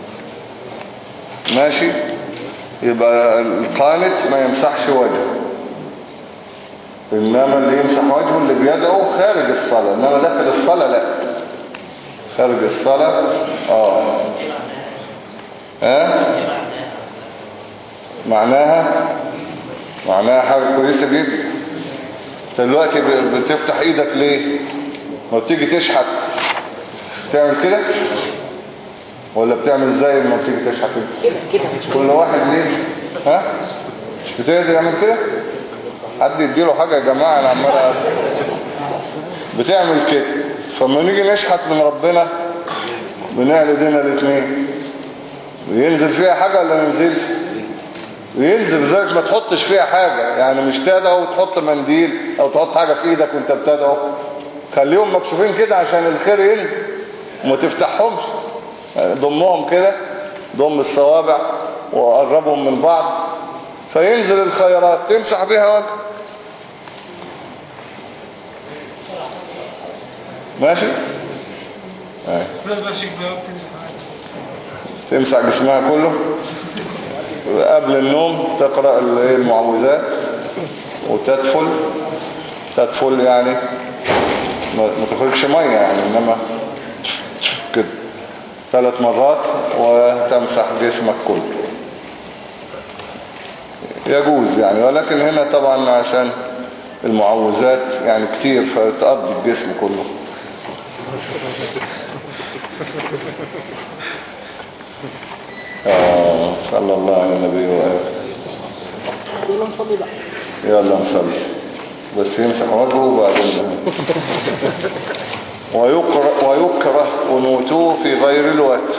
A: ماشي. يبقى القانت ما يمسحش وجهه، انما اللي يمسح وجهه اللي بيدعو خارج الصلاة، انما داخل الصلاة لا. خارج الصلاة اه ها أه؟ معناها معناها حاجة كويسة جدا. دلوقتي بتفتح ايدك ليه؟ ما بتيجي تشحت تعمل كده ولا بتعمل ازاي لما بتيجي تشحت
B: كده كده
A: كل واحد ليه؟ ها مش بتقدر يعمل كده؟ حد يديله حاجة يا جماعة. انا عمال بتعمل كده. فلما نيجي نشحت من ربنا بنعلي ايدينا الاثنين، وينزل فيها حاجة ولا ما ينزلش؟ وينزل بذلك ما تحطش فيها حاجة، يعني مش تدعو وتحط منديل او تحط حاجة في ايدك وانت بتدعو، خليهم مكشوفين كده عشان الخير ينزل وما تفتحهمش. ضمهم كده، ضم الصوابع وقربهم من بعض فينزل الخيرات تمسح بها وجه. ماشي. تمسح جسمها كله قبل النوم، تقرأ المعوذات وتدفل. تدفل يعني ما تخرجش مية يعني، انما كده ثلاث مرات وتمسح جسمك كله يجوز يعني. ولكن هنا طبعا عشان المعوذات يعني كتير فتقضي الجسم كله. آه صلى الله على النبي وآله.
B: يلا نصلي بقى.
A: يلا نصلي بس يمسح وجهه وبعدين. ويكره, ويكره قنوته في غير الوتر.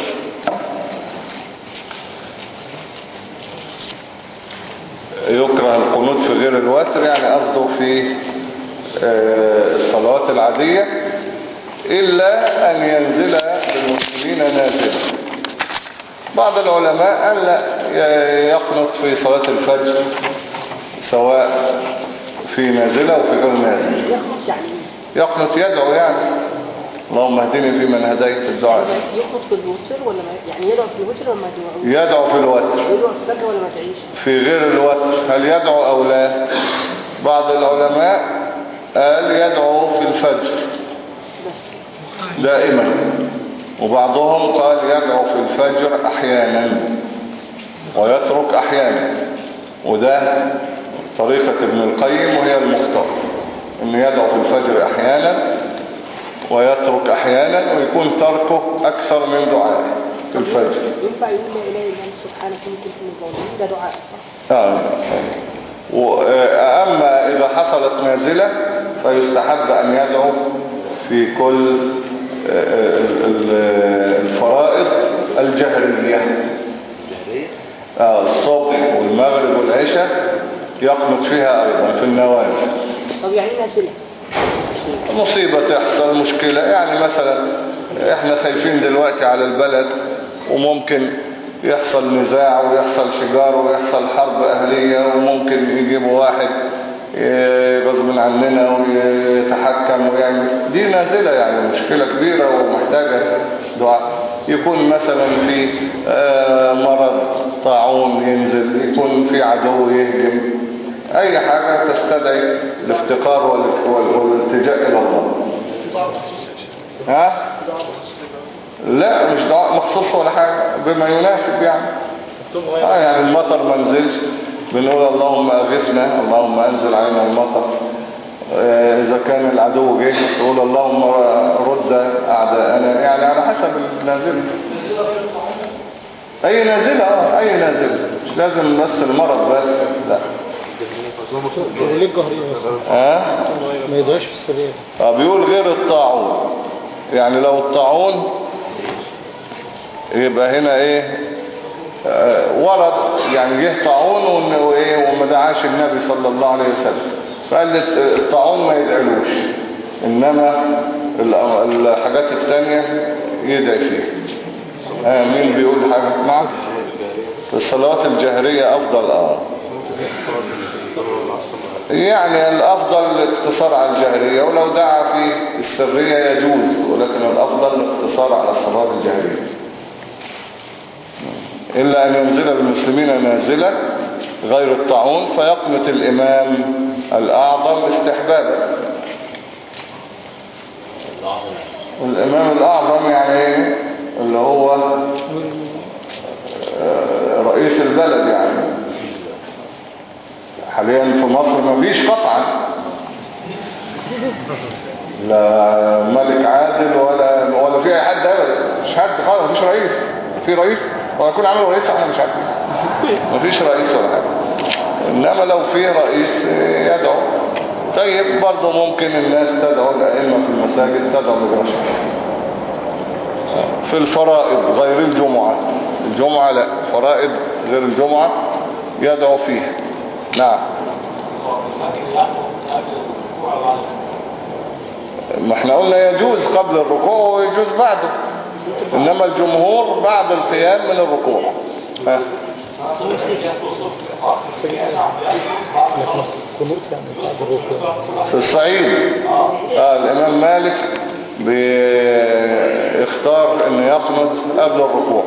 A: يكره القنوت في غير الوتر يعني قصده في الصلوات العادية، إلا أن ينزل بالمسلمين نازلا. بعض العلماء قال لا يقنط في صلاة الفجر سواء في نازلة وفي غير نازلة.
B: يقنط يعني ايه؟
A: يقنط يدعو يعني اللهم اهدني فيمن هديت الدعاء.
B: يقنط في الوتر ولا ما يعني يدعو في الوتر ولا ما يدعو؟
A: يدعو في الوتر.
B: يدعو في الفجر ولا ما تعيش؟
A: في غير الوتر هل يدعو أو لا؟ بعض العلماء قال يدعو في الفجر دائما، وبعضهم قال يدعو في الفجر أحيانا ويترك أحيانا. وده طريقة ابن القيم وهي المختار، إنه يدعو في الفجر أحيانا ويترك أحيانا، ويكون تركه أكثر من دعاء في الفجر.
B: ينفع يقول لا إله إلا أنت سبحانك إني كنت من الظالمين، ده دعاء صح؟
A: آه. أما إذا حصلت نازلة فيستحب أن يدعو في كل الفرائض الجهرية، آه الصبح والمغرب والعشاء يقنط فيها أيضا في النوازل.
B: طب يعني نازلة
A: مصيبة تحصل، مشكلة، يعني مثلا احنا خايفين دلوقتي على البلد وممكن يحصل نزاع ويحصل شجار ويحصل حرب أهلية، وممكن يجيبوا واحد غصب عننا ويتحكم ويعمل، دي نازلة يعني مشكلة كبيرة ومحتاجة دعاء. يكون مثلا في مرض طاعون ينزل، يكون في عدو يهجم، أي حاجة تستدعي الافتقار والالتجاء إلى الله. ها؟ لا مش دعاء مخصوص ولا حاجة، بما يناسب يعني. آه يعني المطر ما نزلش بنقول اللهم أغثنا، اللهم أنزل علينا المطر. آه إذا كان العدو جه تقول اللهم رد أعداءنا، يعني على حسب النازل. أي نازلة آه أي نازلة، مش لازم بس المرض بس، لا.
F: ليه الجهرية بس؟
A: ها؟
F: ما يدعوش في السرية.
A: اه بيقول غير الطاعون، يعني لو الطاعون يبقى هنا ايه آه ورد، يعني جه طاعون وايه وما دعاش النبي صلى الله عليه وسلم، فقال الطاعون ما يدعلوش، انما الحاجات التانية يدعي فيها. آه مين بيقول حاجة؟ نعم. في الصلوات الجهرية افضل اه يعني الافضل الاقتصار على الجهرية، ولو دعا في السرية يجوز، ولكن الافضل الاقتصار على الصلاة الجهرية، إلا أن ينزل المسلمين نازلة غير الطاعون فيقنط الإمام الأعظم استحبابا. الإمام الأعظم يعني اللي هو رئيس البلد، يعني حاليا في مصر ما فيش قطعا لا ملك عادل ولا ولا في أي حد أبدا، مش حد خالص، مفيش رئيس. في رئيس ويكون عامل رئيس احنا مش عارفين، مفيش رئيس ولا حاجة. انما لو في رئيس يدعو. طيب برضه ممكن الناس تدعو، الائمه في المساجد تدعو بالرشد في الفرائض غير الجمعة. الجمعة لا، فرائض غير الجمعة يدعو فيها. نعم. ما احنا قلنا يجوز قبل الركوع ويجوز بعده، إنما الجمهور بعد القيام من الركوع. ها. في الصعيد آه الإمام مالك بيختار أن يقنط قبل الركوع،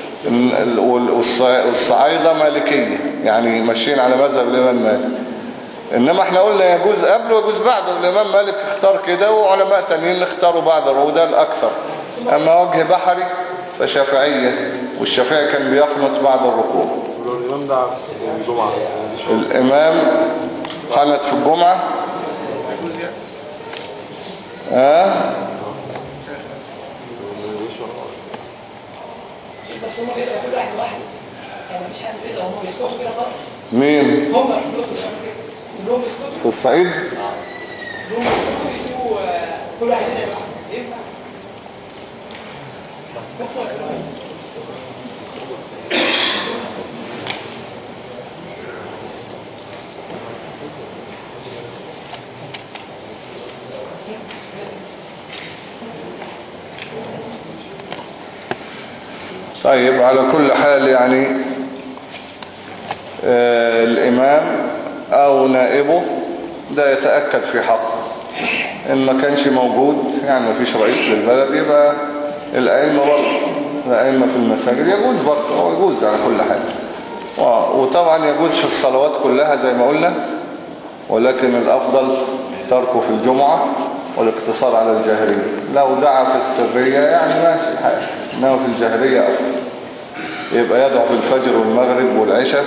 A: والصعايدة مالكية يعني ماشيين على مذهب الإمام مالك. إنما احنا قلنا يجوز قبل ويجوز بعده، الإمام مالك اختار كده وعلماء تانيين اختاروا بعد الركوع، ده الأكثر. أما وجه بحري فشافعية، والشافعي كان بيقنط بعد الركوع.
H: الإمام ده في الجمعة،
A: الإمام قنط في الجمعة ها
E: بس هم بيقرأوا كل واحد واحد، يعني مفيش حد بيقرأ وهم بيسكتوا كده خالص.
A: مين؟
E: هم بيسكتوا كلهم بيسكتوا
A: في الصعيد؟
E: كلهم بيسكتوا يسيبوا كل واحد يقرأ لوحده، ينفع؟
A: طيب على كل حال يعني آه الإمام أو نائبه ده يتأكد في حقه. إن ما كانش موجود يعني ما فيش رئيس للبلد، يبقى الأئمة برضه، الأئمة في المساجد يجوز برضه، يجوز على كل حال. وطبعا يجوز في الصلوات كلها زي ما قلنا، ولكن الأفضل تركه في الجمعة والاقتصار على الجاهرية. لو دعا في السرية يعني ماشي الحال، إنما في الجاهرية أفضل. يبقى يدعو في الفجر والمغرب والعشاء،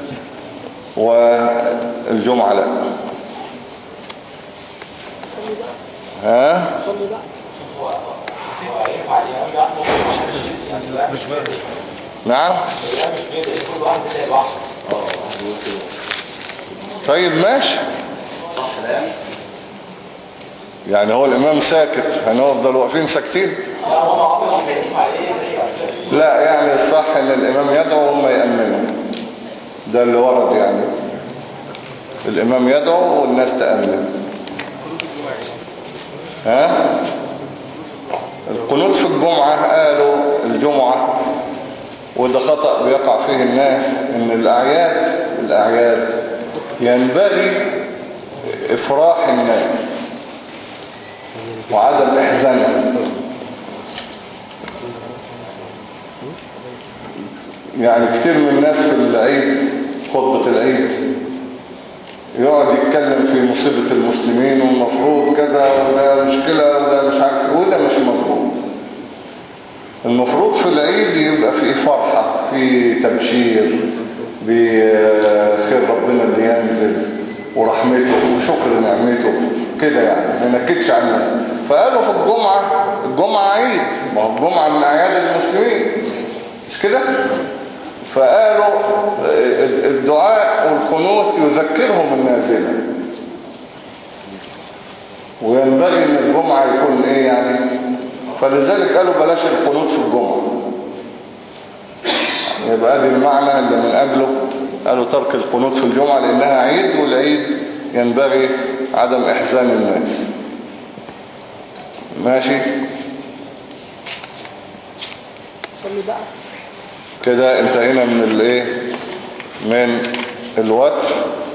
A: والجمعة لا. ها؟
B: صلي بقى.
A: نعم. طيب ماشي، يعني هو الامام ساكت هنفضل واقفين ساكتين؟ لا، يعني الصح ان الامام يدعو وهم يأمنوا، ده اللي ورد، يعني الامام يدعو والناس تأمن. ها القنوت في الجمعة، قالوا الجمعة وده خطأ بيقع فيه الناس، ان الاعياد الاعياد ينبغي افراح الناس وعدم احزانهم. يعني كتير من الناس في العيد، خطبة العيد، يقعد يتكلم في مصيبة المسلمين والمفروض كذا وده مشكلة وده مش عارف، وده مش مفروض. المفروض في العيد يبقى في فرحة، في تبشير بخير ربنا اللي ينزل ورحمته وشكر نعمته كده، يعني ما نكدش على الناس. فقالوا في الجمعة، الجمعة عيد، ما هو الجمعة من أعياد المسلمين مش كده؟ فقالوا الدعاء والقنوت يذكرهم النازلة، وينبغي ان الجمعة يكون ايه يعني، فلذلك قالوا بلاش القنوت في الجمعة. يبقى ادي المعنى اللي من قبله قالوا ترك القنوت في الجمعة لانها عيد، والعيد ينبغي عدم احزان الناس. ماشي
B: صلي بقى
A: كده. انتهينا من الايه، من الوتر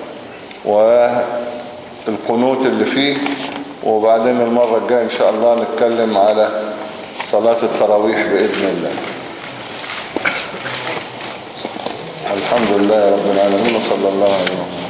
A: والقنوت اللي فيه. وبعدين المرة الجاية ان شاء الله نتكلم على صلاة التراويح بإذن الله. الحمد لله رب العالمين، وصلى الله عليه وسلم.